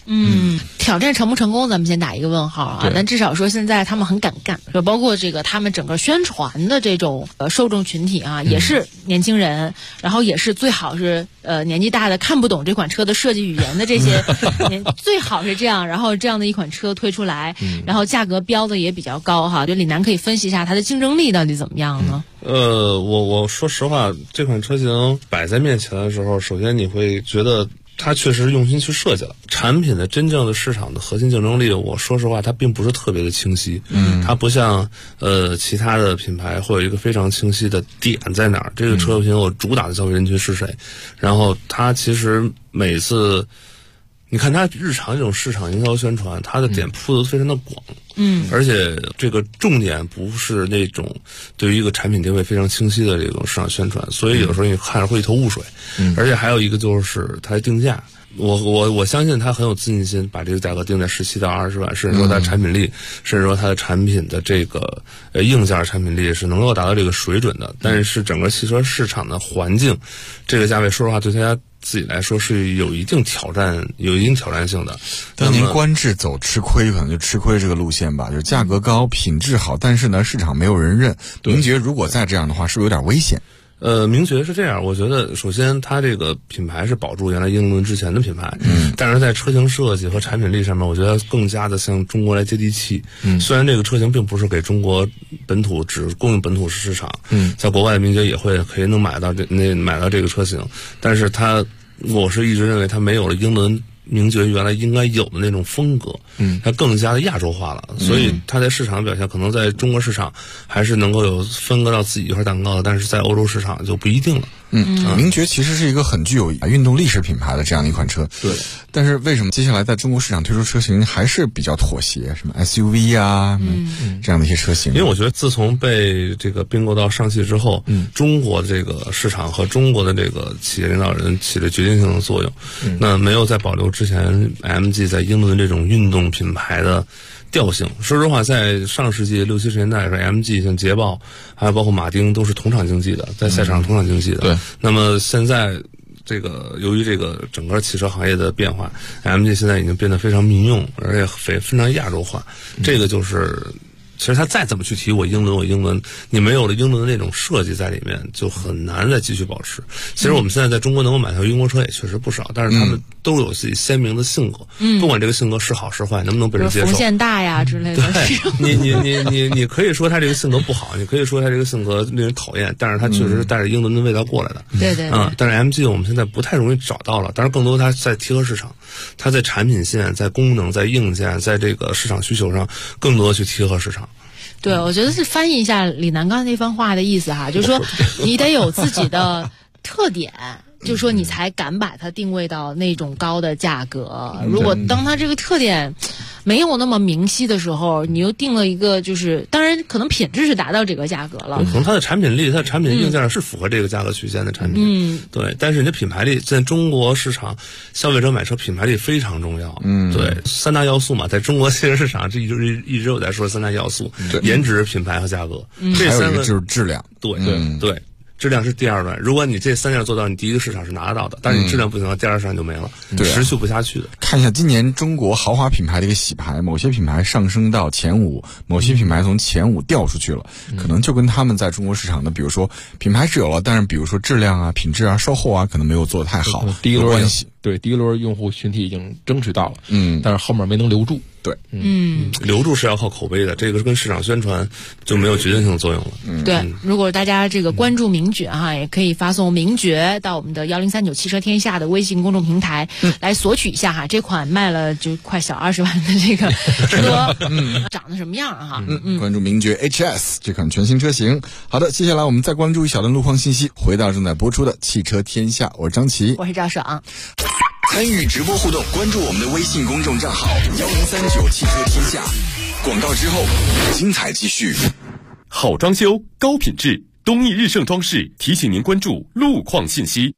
挑战成不成功，咱们先打一个问号啊。但至少说现在他们很敢干，就包括这个他们整个宣传的这种受众群体啊，也是年轻人，然后也是最好是年纪大的看不懂这款车的设计语言的这些最好是这样。然后这样的一款车推出来，然后价格标的也比较高哈。就李楠可以分析一下它的竞争力到底怎么样呢？ 我说实话，这款车型摆在面前的时候，首先你会觉得它确实用心去设计了产品的真正的市场的核心竞争力。我说实话，它并不是特别的清晰。它不像其他的品牌会有一个非常清晰的点在哪儿，这个车型我主打的消费人群是谁。然后它其实每次你看它日常这种市场营销宣传，它的点铺的非常的广。而且这个重点不是那种对于一个产品定位非常清晰的这种市场宣传，所以有时候你看着会一头雾水。而且还有一个就是它的定价，我相信它很有自信心把这个价格定在17到20万，甚至说它产品力，甚至说它的产品的这个硬件产品力是能够达到这个水准的。但是整个汽车市场的环境，这个价位说实话对大家自己来说是有一定挑战性的。 当您观致走吃亏，可能就吃亏这个路线吧，就是价格高，品质好，但是呢市场没有人认。您觉得如果再这样的话，是不是有点危险？ 名爵是这样，我觉得首先它这个品牌是保住原来英伦之前的品牌，但是在车型设计和产品力上面，我觉得更加的向中国来接地气。虽然这个车型并不是给中国本土只供应本土市场，在国外的名爵也可以能买到这个车型，但是我是一直认为它没有了英伦名爵原来应该有的那种风格，它更加的亚洲化了，所以它在市场表现可能在中国市场还是能够有分割到自己一块蛋糕的，但是在欧洲市场就不一定了。 名爵其实是一个很具有运动历史品牌的这样的一款车， 对。 但是为什么接下来在中国市场推出车型还是比较妥协，什么 SUV 啊，这样的一些车型？ 因为我觉得自从被这个并购到上汽之后，中国的这个市场和中国的这个企业领导人起了决定性的作用，那没有再保留之前 MG 在英伦这种运动品牌的调性。说实话，在上世纪60、70年代的时候 ，MG 像捷豹，还有包括马丁，都是同场竞技的，在赛场上同场竞技的。 对。 那么现在，这个由于这个整个汽车行业的变化 ，MG 现在已经变得非常民用，而且非常亚洲化。这个就是。其实他再怎么去提我英伦，你没有了英伦的那种设计在里面，就很难再继续保持。其实我们现在在中国能够买到英国车也确实不少，但是他们都有自己鲜明的性格，不管这个性格是好是坏，能不能被人接受。 缝线大呀之类的。 对，你可以说他这个性格不好，你可以说他这个性格令人讨厌，但是他确实是带着英伦的味道过来的。 对。 但是 MG 我们现在不太容易找到了，但是更多它在贴合市场，它在产品线、在功能、在硬件、在这个市场需求上，更多的去贴合市场。 对，我觉得是翻译一下李楠刚才那番话的意思哈，就是说你得有自己的特点，就是说你才敢把它定位到那种高的价格。如果当它这个特点没有那么明晰的时候，你又定了一个，就是当然可能品质是达到这个价格了， 可能它的产品力、它的产品硬件是符合这个价格曲线的产品，对。但是你的品牌力在中国市场，消费者买车品牌力非常重要，对，三大要素嘛，在中国汽车市场这一直有在说三大要素，颜值、品牌和价格，这三个就是质量， 对。质量是第二段，如果你这三件做到，你第一个市场是拿得到的，但是你质量不行了，第二市场就没了，持续不下去的。 看一下今年中国豪华品牌的一个洗牌，某些品牌上升到前5，某些品牌从前5掉出去了，可能就跟他们在中国市场的，比如说品牌是有了，但是比如说质量啊、品质啊、售后啊，可能没有做得太好， 第一轮用户群体已经争取到了，但是后面没能留住。 对， 留住是要靠口碑的，这个跟市场宣传就没有决定性的作用了。 对，如果大家这个关注名爵哈，也可以发送名爵到我们的1039汽车天下的微信公众平台来索取一下哈。这款卖了就快小20万的这个车，长得什么样哈？ 关注名爵 HS 这款全新车型。好的，接下来我们再关注一小段路况信息，回到正在播出的汽车天下，我是张琪， 我是赵爽。 参与直播互动，关注我们的微信公众账号1039汽车天下。广告之后，精彩继续。 好装修，高品质，东义日盛装饰提醒您关注路况信息。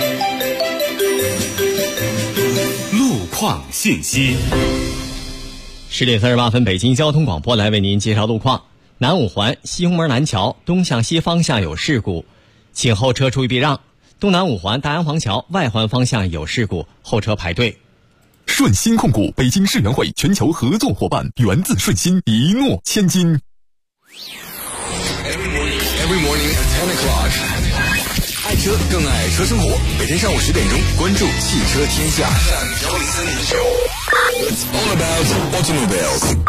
路况信息。 10点38分，北京交通广播来为您介绍路况。南五环西红门南桥东向西方向有事故，请后车注意避让。东南五环大洋坊桥外环方向有事故，后车排队。 顺鑫控股，北京世园会全球合作伙伴，源自顺鑫，一诺千金。 Every morning at 10 o'clock， 爱车更爱车生活。每天上午10点钟，关注汽车天下。It's all about automobiles。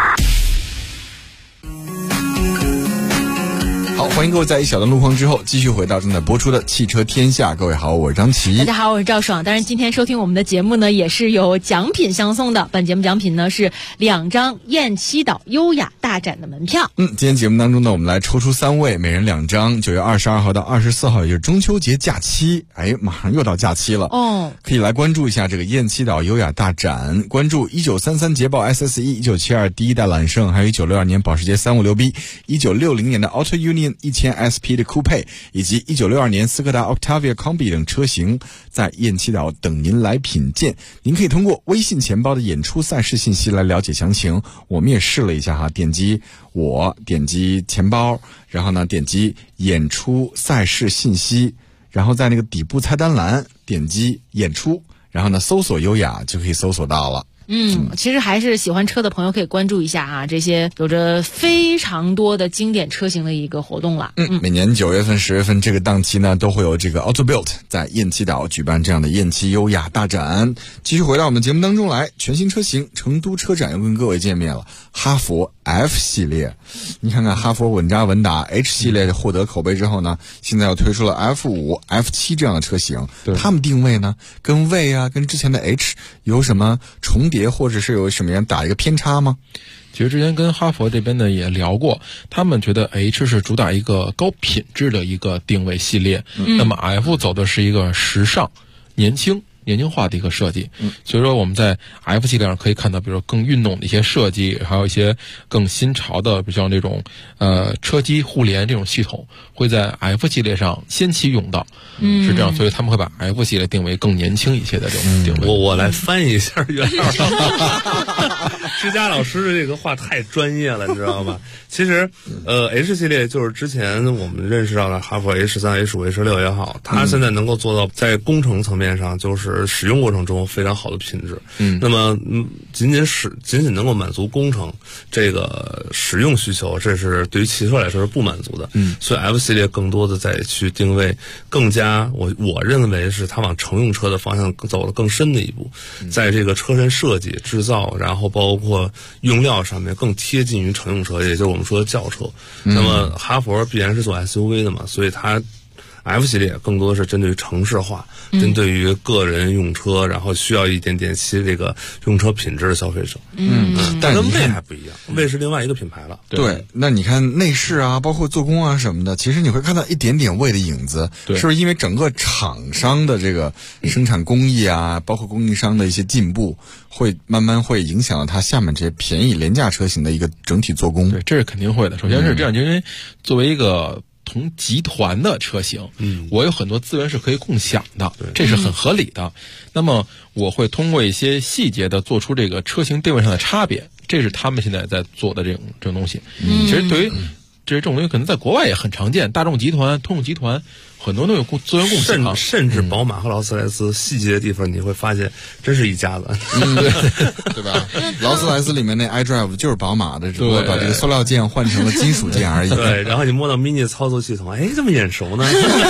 好，欢迎各位在一小段路况之后继续回到正在播出的汽车天下。各位好，我是张琪。 大家好，我是赵爽。当然今天收听我们的节目呢也是有奖品相送的，本节目奖品呢是2张雁栖岛优雅大展的门票。 今天节目当中呢，我们来抽出3位，每人2张。9月22号到24号，也就是中秋节假期，马上又到假期了哦，可以来关注一下这个雁栖岛优雅大展，关注1933捷豹 SSE、1972第一代揽胜，还有1962年保时捷 356B、1960年的 Auto Union 1000 SP 的 Coupe， 以及1962年斯柯达 Octavia Combi 等车型，在雁栖岛等您来品鉴。您可以通过微信钱包的演出赛事信息来了解详情。我们也试了一下哈，点击钱包，然后呢点击演出赛事信息，然后在那个底部菜单栏点击演出，然后呢搜索优雅就可以搜索到了。 其实还是喜欢车的朋友可以关注一下啊，这些有着非常多的经典车型的一个活动了。 每年9月份、10月份这个档期呢，都会有这个 AutoBuilt 在雁栖岛举办这样的雁栖优雅大展。继续回到我们节目当中来，全新车型成都车展又跟各位见面了。哈佛 F 系列，你看看哈佛稳扎稳打 H 系列获得口碑之后呢，现在又推出了 F5、F7 这样的车型。他们定位呢，跟 V 啊，跟之前的 H 有什么重叠，或者是有什么样打一个偏差吗？ 其实之前跟哈佛这边呢也聊过，他们觉得 H 是主打一个高品质的一个定位系列，那么 F 走的是一个时尚、年轻化的一个设计，所以说我们在 F 系列上可以看到，比如说更运动的一些设计，还有一些更新潮的，比如像这种车机互联这种系统，会在 F 系列上先期用到，是这样，所以他们会把 F 系列定为更年轻一些的这种定位。 我来翻译一下原料。施佳老师的这个话太专业了，你知道吗？其实H 系列就是之前我们认识到的哈弗 H3、H5、H6也好，它现在能够做到在工程层面上就是使用过程中非常好的品质。那么仅仅能够满足工程这个使用需求，这是对于汽车来说是不满足的。所以 F 系列更多的在去定位更加我认为是它往乘用车的方向走得更深的一步，在这个车身设计、制造，然后包括用料上面更贴近于乘用车，也就是我们说的轿车。那么哈佛必然是做 SUV 的嘛，所以它F 系列更多的是针对于城市化，针对于个人用车，然后需要一点点其这个用车品质的消费者。但跟魏还不一样，魏是另外一个品牌了。 对，那你看内饰啊，包括做工啊什么的，其实你会看到一点点魏的影子，是不是因为整个厂商的这个生产工艺啊，包括供应商的一些进步，会慢慢会影响到它下面这些便宜廉价车型的一个整体做工？ 对，这是肯定会的。首先是这样，因为作为一个同集团的车型，我有很多资源是可以共享的，这是很合理的。那么我会通过一些细节的做出这个车型定位上的差别，这是他们现在在做的这种东西。其实对于这种东西可能在国外也很常见，大众集团、通用集团很多都有资源共享， 甚至宝马和劳斯莱斯细节的地方你会发现真是一家子。 对吧？劳斯莱斯里面那 iDrive 就是宝马的，只不过把这个塑料件换成了金属件而已。 对，然后你摸到 mini 操作系统，这么眼熟呢？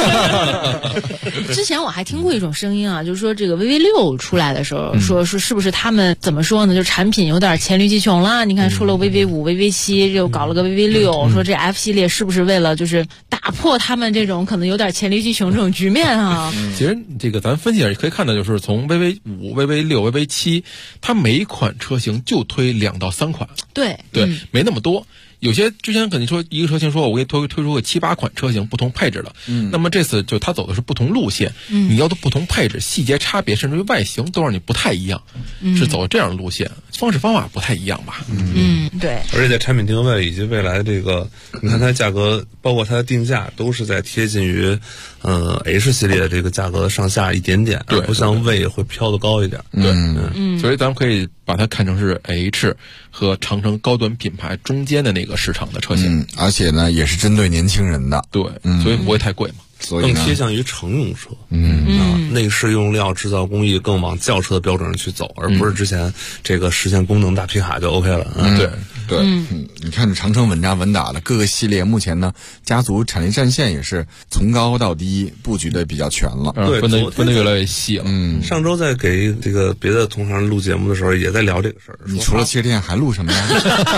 之前我还听过一种声音啊，就是说这个 VV6 出来的时候，说是不是他们怎么说呢？就产品有点黔驴技穷了。你看出了 VV5、VV7，又搞了个 VV6，说这 F 系列是不是为了就是打破他们这种可能有点黔驴技穷这种局面啊？ 其实这个咱分析也可以看到，就是从 VV5、VV6、VV7，它每一款车型就推2到3款。 对， 没那么多。有些之前肯定说一个车型说我给你推出个7、8款车型不同配置的，那么这次就他走的是不同路线，你要的不同配置、细节差别，甚至于外形都让你不太一样，是走这样的路线，方式方法不太一样吧？ 对。 而且在产品定位以及未来这个，你看它价格，包括它的定价，都是在贴近于H 系列这个价格上下一点点，不像魏会飘得高一点。 所以咱们可以把它看成是 H 和长城高端品牌中间的那个市场的车型， 而且呢也是针对年轻人的。 对，所以不会太贵嘛。 所以更偏向于乘用车。内饰用料制造工艺更往轿车的标准上去走，而不是之前这个实现功能大皮卡就 OK 了。 对，你看长城稳扎稳打的各个系列，目前呢，家族产业战线也是从高到低布局的比较全了， 对， 分得越来越细了。 上周在给这个别的同行录节目的时候，也在聊这个事儿。 你除了汽车店还录什么呀？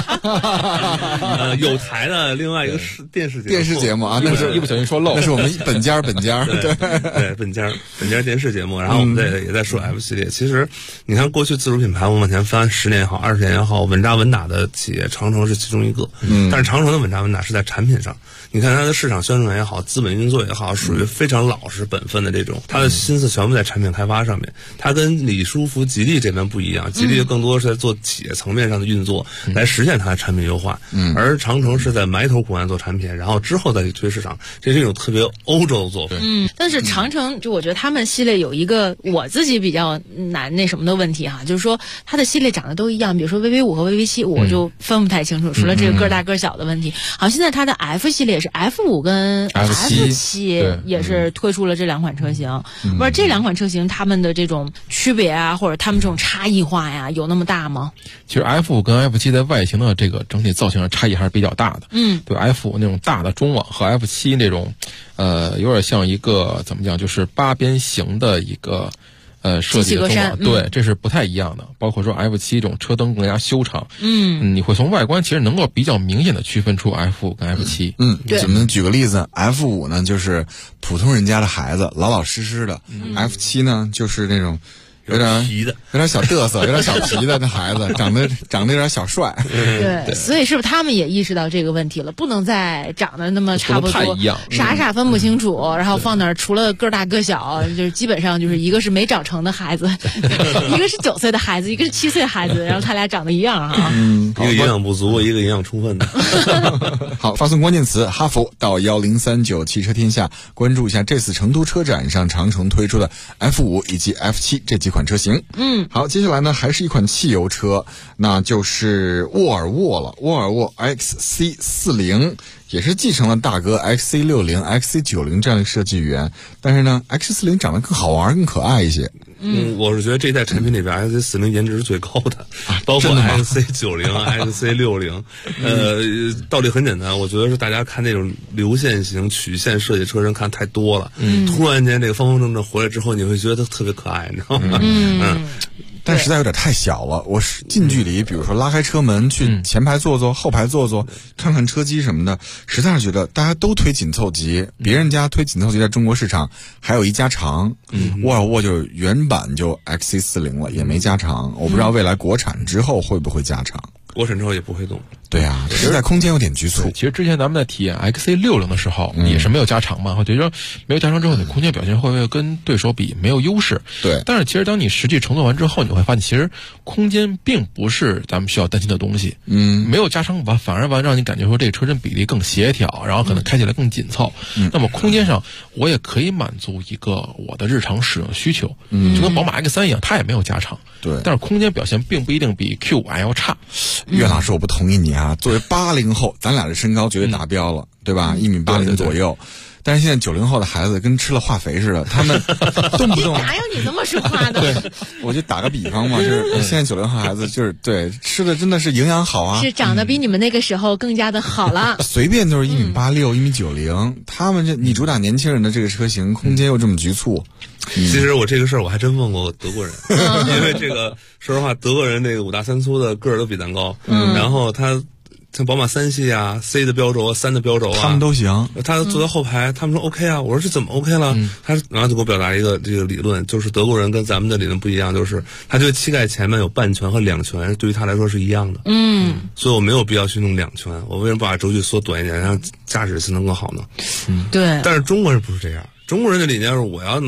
有台的另外一个是电视节目啊，那是一不小心说漏， 那是我们本家对本家电视节目。然后我们也在说 F 系列。其实你看过去自主品牌，我们往前翻10年也好，20年也好，稳扎稳打的企业，长城是其中一个。但是长城的稳扎稳打是在产品上，你看它的市场宣传也好，资本运作也好，属于非常老实本分的这种，它的心思全部在产品开发上面。它跟李书福、吉利这边不一样，吉利更多是在做企业层面上的运作，来实现它的产品优化。而长城是在埋头苦干做产品，然后之后再去推市场，这是一种特别欧洲的做法。 但是长城就我觉得他们系列有一个我自己比较难那什么的问题哈，就是说它的系列长得都一样，比如说 VV5 和 VV7，我就分不太清楚，除了这个个大个小的问题。好，现在它的 F 系列是 F5跟 F7也是推出了这两款车型，不是这两款车型它们的这种区别啊，或者它们这种差异化呀，有那么大吗？ 其实 F5跟 F7在外形的这个整体造型上差异还是比较大的。对 F5那种大的中网和 F7那种有点像一个怎么讲，就是8边形的一个设计的中网，对，这是不太一样的。包括说 F7 这种车灯更加修长，你会从外观其实能够比较明显的区分出 F5跟 F7。 我们举个例子 ，F5 呢就是普通人家的孩子，老老实实的；F7 呢就是那种有点皮的， 有点小嘚瑟，有点小皮的那孩子，长得有点小帅。 对，所以是不是他们也意识到这个问题了？不能再长得那么差不多，傻分不清楚，然后放那儿除了个大个小，就是基本上就是一个是没长成的孩子，一个是9岁的孩子，一个是7岁的孩子，然后他俩长得一样哈。 一个营养不足，一个营养充分的。 好，发送关键词哈佛到1039汽车天下，关注一下这次成都车展上长城推出的 F5 以及 F7 这几款车型。好，接下来呢还是一款汽油车，那就是沃尔沃了。沃尔沃 XC40 也是继承了大哥 XC60、XC90 这样的设计语言，但是呢 XC40 长得更好玩、更可爱一些。 我是觉得这一代产品里边 XC40 颜值是最高的，包括 XC90、XC60。道理很简单，我觉得是大家看那种流线型曲线设计车身看太多了，突然间这个方方正正回来之后，你会觉得它特别可爱，你知道吗？ 但实在有点太小了。我是近距离，比如说拉开车门去前排坐坐、后排坐坐，看看车机什么的，实在是觉得大家都推紧凑级，别人家推紧凑级在中国市场还有一加长，沃尔沃就原版就 XC40 了，也没加长。我不知道未来国产之后会不会加长。 国产之后也不会动。 对啊，实在空间有点局促。 其实之前咱们在体验 XC60 的时候，也是没有加长嘛，我觉得没有加长之后，你空间表现会不会跟对手比没有优势？ 对。 但是其实当你实际乘坐完之后，你会发现其实空间并不是咱们需要担心的东西。没有加长反而让你感觉说这个车身比例更协调，然后可能开起来更紧凑。那么空间上我也可以满足一个我的日常使用需求。就跟宝马 X3 一样，它也没有加长。 对。 但是空间表现并不一定比 Q5 要差。 岳老师，我不同意你啊！作为80后，咱俩的身高绝对达标了，对吧？1.80米左右。但是现在90后的孩子跟吃了化肥似的，他们动不动哪有你这么说话的？ 对，我就打个比方嘛，就是现在90后孩子就是对吃的真的是营养好啊， 是长得比你们那个时候更加的好了。 随便都是1.86米、1.90米，他们你主打年轻人的这个车型，空间又这么局促。 其实我这个事儿我还真问过德国人，因为这个说实话，德国人那个5大3粗的个儿都比咱高，然后他像宝马3系啊 ，C 的标轴、3的标轴啊， 他们都行。 他坐在后排，他们说 OK 啊，我说这怎么 OK 了？然后就给我表达一个这个理论，就是德国人跟咱们的理论不一样，就是他觉得膝盖前面有半拳和2拳，对于他来说是一样的。所以我没有必要去弄2拳，我为什么把轴距缩短一点，让驾驶性能更好呢？ 对。 但是中国人不是这样，中国人的理念是我要能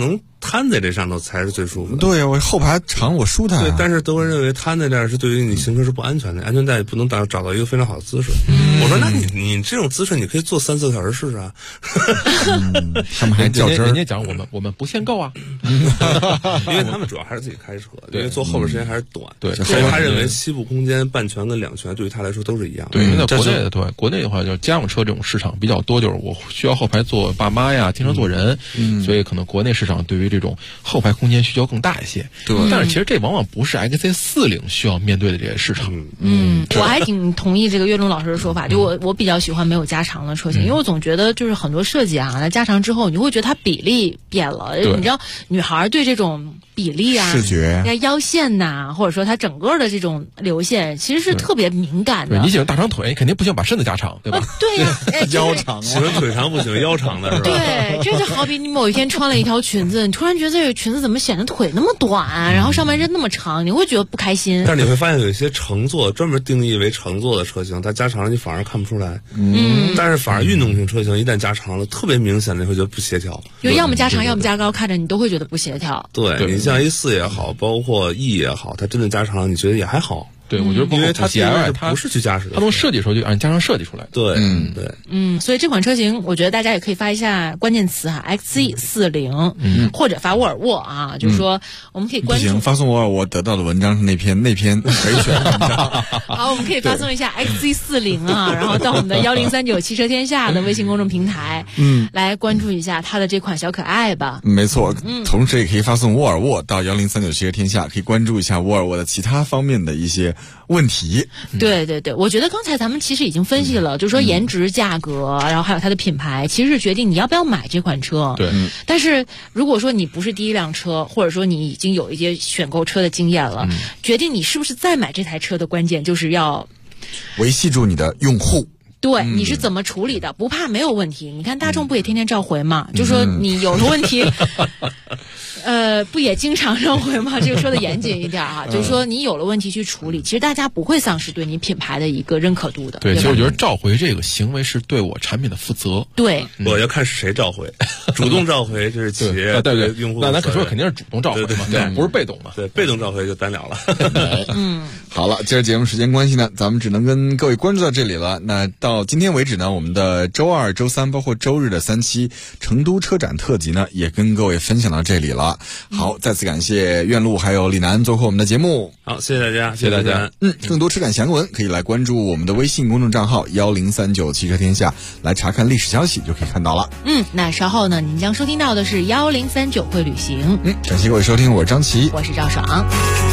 瘫在这上头才是最舒服的。 对呀，我后排长，我舒坦。 对，但是德国人认为瘫在这儿是对于你行车是不安全的，安全带也不能找到一个非常好的姿势。我说，那你这种姿势你可以坐3-4个小时试试啊。 他们还较真儿， 人家讲我们不限购啊， 因为他们主要还是自己开车，因为坐后边时间还是短。 对， 所以他认为膝部空间半拳跟2拳对于他来说都是一样的。 对，因为在国内的话，就是家用车这种市场比较多，就是我需要后排坐爸妈呀，经常坐人，所以可能国内市场对于这种后排空间需求更大一些。 对， 但是其实这往往不是 XC40需要面对的这些市场。 我还挺同意这个岳龙老师的说法，就我比较喜欢没有加长的车型，因为我总觉得就是很多设计啊，它加长之后，你会觉得它比例变了。你知道，女孩对这种比例啊、 视觉、 腰线呐，或者说它整个的这种流线，其实是特别敏感的。 你喜欢大长腿，肯定不想把身子加长，对吧？ 对呀， 腰长， 喜欢腿长不喜欢腰长的是吧？ 对，这就好比你某一天穿了一条裙子，你突然觉得这个裙子怎么显得腿那么短，然后上半身那么长，你会觉得不开心。 但是你会发现有一些乘坐专门定义为乘坐的车型，它加长了你反而看不出来。但是反而运动型车型一旦加长了，特别明显的你会觉得不协调。 就要么加长，要么加高，看着你都会觉得不协调。 对，你像A4也好，包括 E 也好，它真的加长了，你觉得也还好。 对，我觉得因为它它不是去驾驶的， 它从设计时候就按加上设计出来的。 对， 对，所以这款车型，我觉得大家也可以发一下关键词啊 ，XC40，或者发沃尔沃啊，就是说我们可以关注。 不行，发送沃尔沃得到的文章是那篇可以选文章。 好，我们可以发送一下 XC40啊，然后到我们的1039汽车天下的微信公众平台，来关注一下它的这款小可爱吧。 没错，同时也可以发送沃尔沃到1039汽车天下，可以关注一下沃尔沃的其他方面的一些问题。 对对对，我觉得刚才咱们其实已经分析了，就是说颜值、价格，然后还有它的品牌，其实是决定你要不要买这款车。 对， 但是如果说你不是第一辆车，或者说你已经有一些选购车的经验了，决定你是不是再买这台车的关键就是要维系住你的用户。 对，你是怎么处理的？不怕没有问题。你看大众不也天天召回嘛？就说你有了问题，不也经常召回吗？这个说的严谨一点啊，就是说你有了问题去处理，其实大家不会丧失对你品牌的一个认可度的。 对，其实我觉得召回这个行为是对我产品的负责。 对， 我要看是谁召回，主动召回这是企业对用户。 那咱可说肯定是主动召回嘛，对，不是被动嘛。 对，被动召回就单了了。 好了，今儿节目时间关系呢，咱们只能跟各位关注到这里了。那到今天为止呢，我们的周二、周三包括周日的3期成都车展特辑呢，也跟各位分享到这里了。好，再次感谢苑路还有李楠做客我们的节目。 好，谢谢大家， 谢谢大家。 更多车展详闻可以来关注我们的微信公众账号1039汽车天下，来查看历史消息就可以看到了。 那稍后呢，您将收听到的是1039会旅行。 感谢各位收听，我是张琪， 我是赵爽。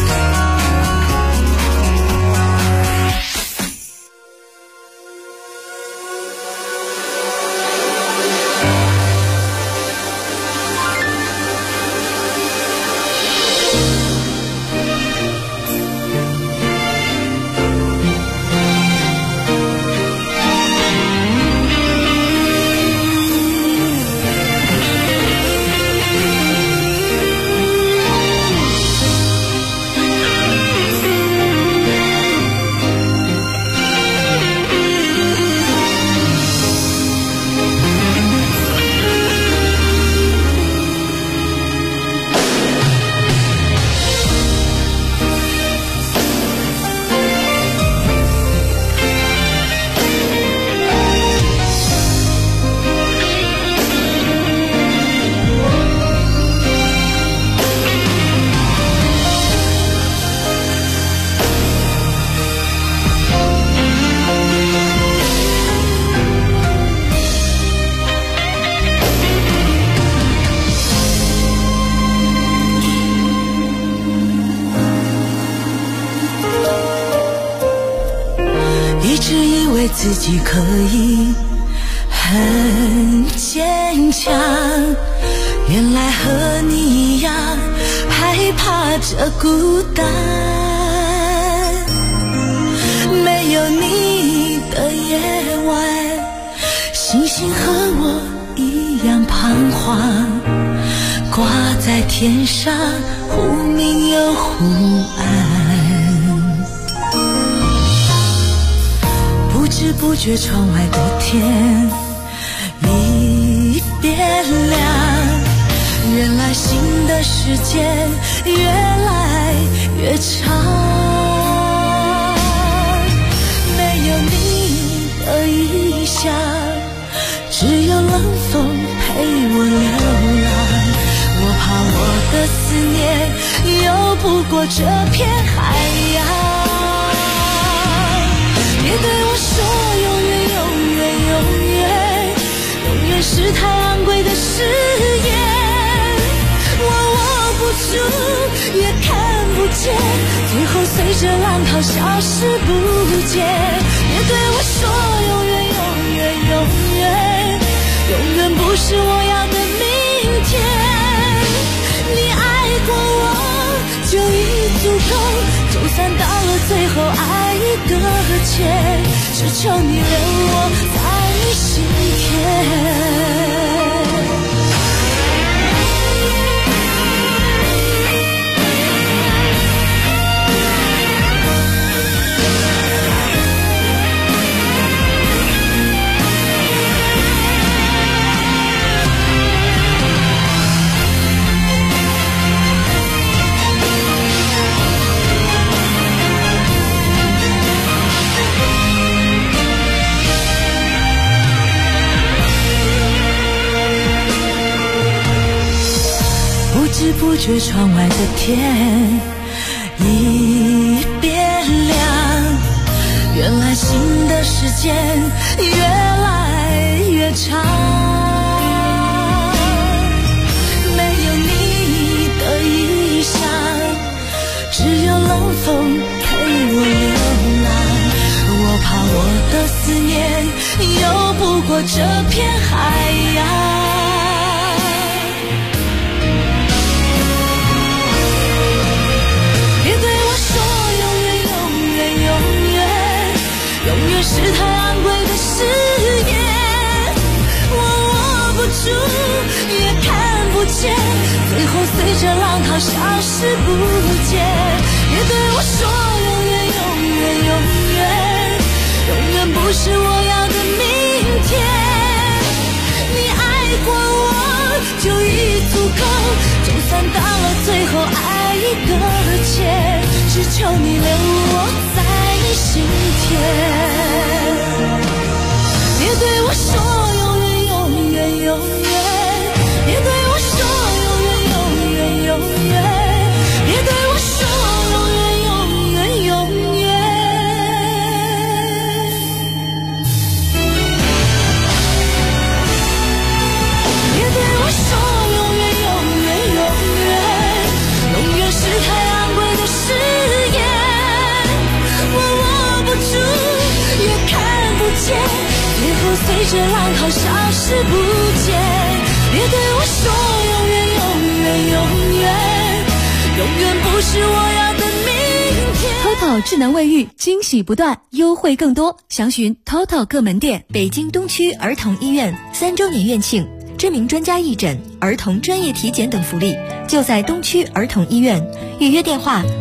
自己可以很坚强，原来和你一样害怕这孤单，没有你的夜晚，星星和我一样彷徨，挂在天上，忽明又忽暗，不知不觉窗外的天已变亮， 原来心的时间越来越长，没有你的异乡，只有冷风陪我流浪。我怕我的思念游不过这片海洋，别对我说永远永远永远，永远是太昂贵的誓言，我握不住也看不见，最后随着浪涛消失不见。别对我说永远永远永远，永远不是我要的明天，你爱过我就已足够，就算到了最后爱已搁浅，只求你留我在你心田。不知不觉窗外的天已变亮，原来心的时间越来越长，没有你的异乡，只有冷风陪我流浪。我怕我的思念游不过这片海洋，永远是太昂贵的誓言，我握不住也看不见，最后随着浪涛消失不见。别对我说永远永远永远，永远不是我要的明天，你爱过我就已足够，就算到了最后爱已搁浅，只求你留我在你心田。别对我说永远永远永远，别对我说永远永远永远，别对我说永远永远永远。别对我说永远永远永远，永远是太昂贵的誓言，我握不住也看不见，最后随着浪涛消失不见。别对我说永远永远永远，永远不是我要的明天。 TOTO 智能卫浴惊喜不断，优惠更多，详询 TOTO 各门店。北京东区儿童医院3周年院庆，知名专家义诊、儿童专业体检等福利，就在东区儿童医院。预约电话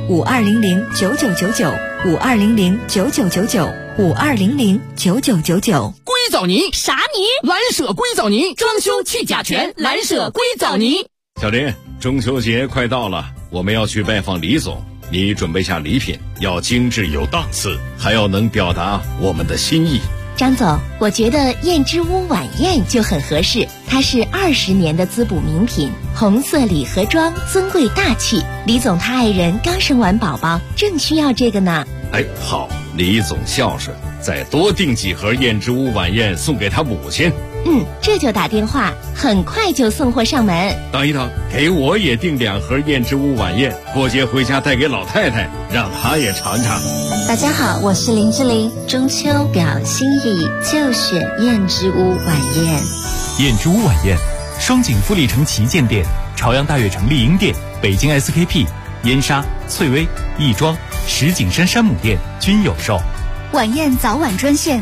52009999，52009999，52009999。 硅藻泥啥泥？蓝舍硅藻泥，装修去甲醛，蓝舍硅藻泥。 小林，中秋节快到了，我们要去拜访李总，你准备下礼品，要精致有档次，还要能表达我们的心意。 张总，我觉得燕之屋晚宴就很合适，它是20年的滋补名品，红色礼盒装，尊贵大气。李总他爱人刚生完宝宝，正需要这个呢。 哎，好，李总孝顺，再多订几盒燕之屋晚宴送给他母亲。 这就打电话，很快就送货上门。 等一等，给我也订2盒燕之屋晚宴，过节回家带给老太太，让她也尝尝。 大家好，我是林志玲，中秋表心意就选燕之屋晚宴。 燕之屋晚宴，双井富力城旗舰店、朝阳大悦城丽婴店、北京 SKP、燕莎、翠微、亦庄、石景山山姆店均有售。 晚宴早晚专线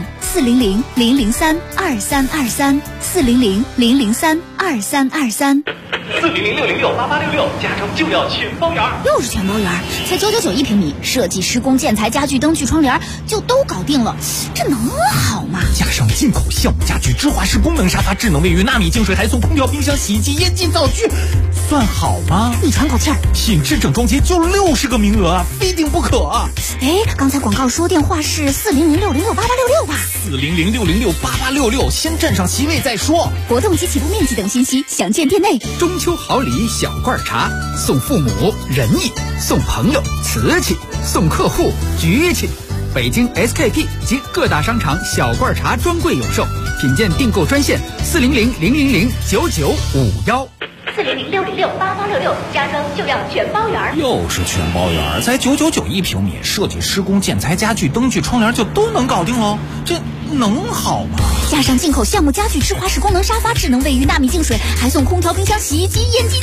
400-003-2323，400-003-2323。 400-606-8866，加州就要全包圆， 又是全包圆，才999一平米，设计、施工、建材、家具、灯具、窗帘就都搞定了，这能好吗？ 加上进口项目家具、智华式功能沙发、智能卫浴、纳米净水台、送空调、冰箱、洗衣机、烟机、灶具算好吗？ 你喘口气儿。 品质整装节就60个名额啊，非订不可啊！ 哎，刚才广告说电话是4006068866吧 ？4006068866，先占上席位再说。 活动及起步面积等信息详见店内。 中秋好礼小罐茶，送父母仁义，送朋友瓷器，送客户局气。北京 SKP 及各大商场小罐茶专柜有售，品鉴订购专线40000009951。 40006068866，加装就要全包圆。 又是全包圆，才999一平米，设计、施工、建材、家具、灯具、窗帘就都能搞定喽，这能好吗？ 加上进口橡木家具、智华式功能沙发、智能卫浴、纳米净水，还送空调、冰箱、洗衣机、烟机、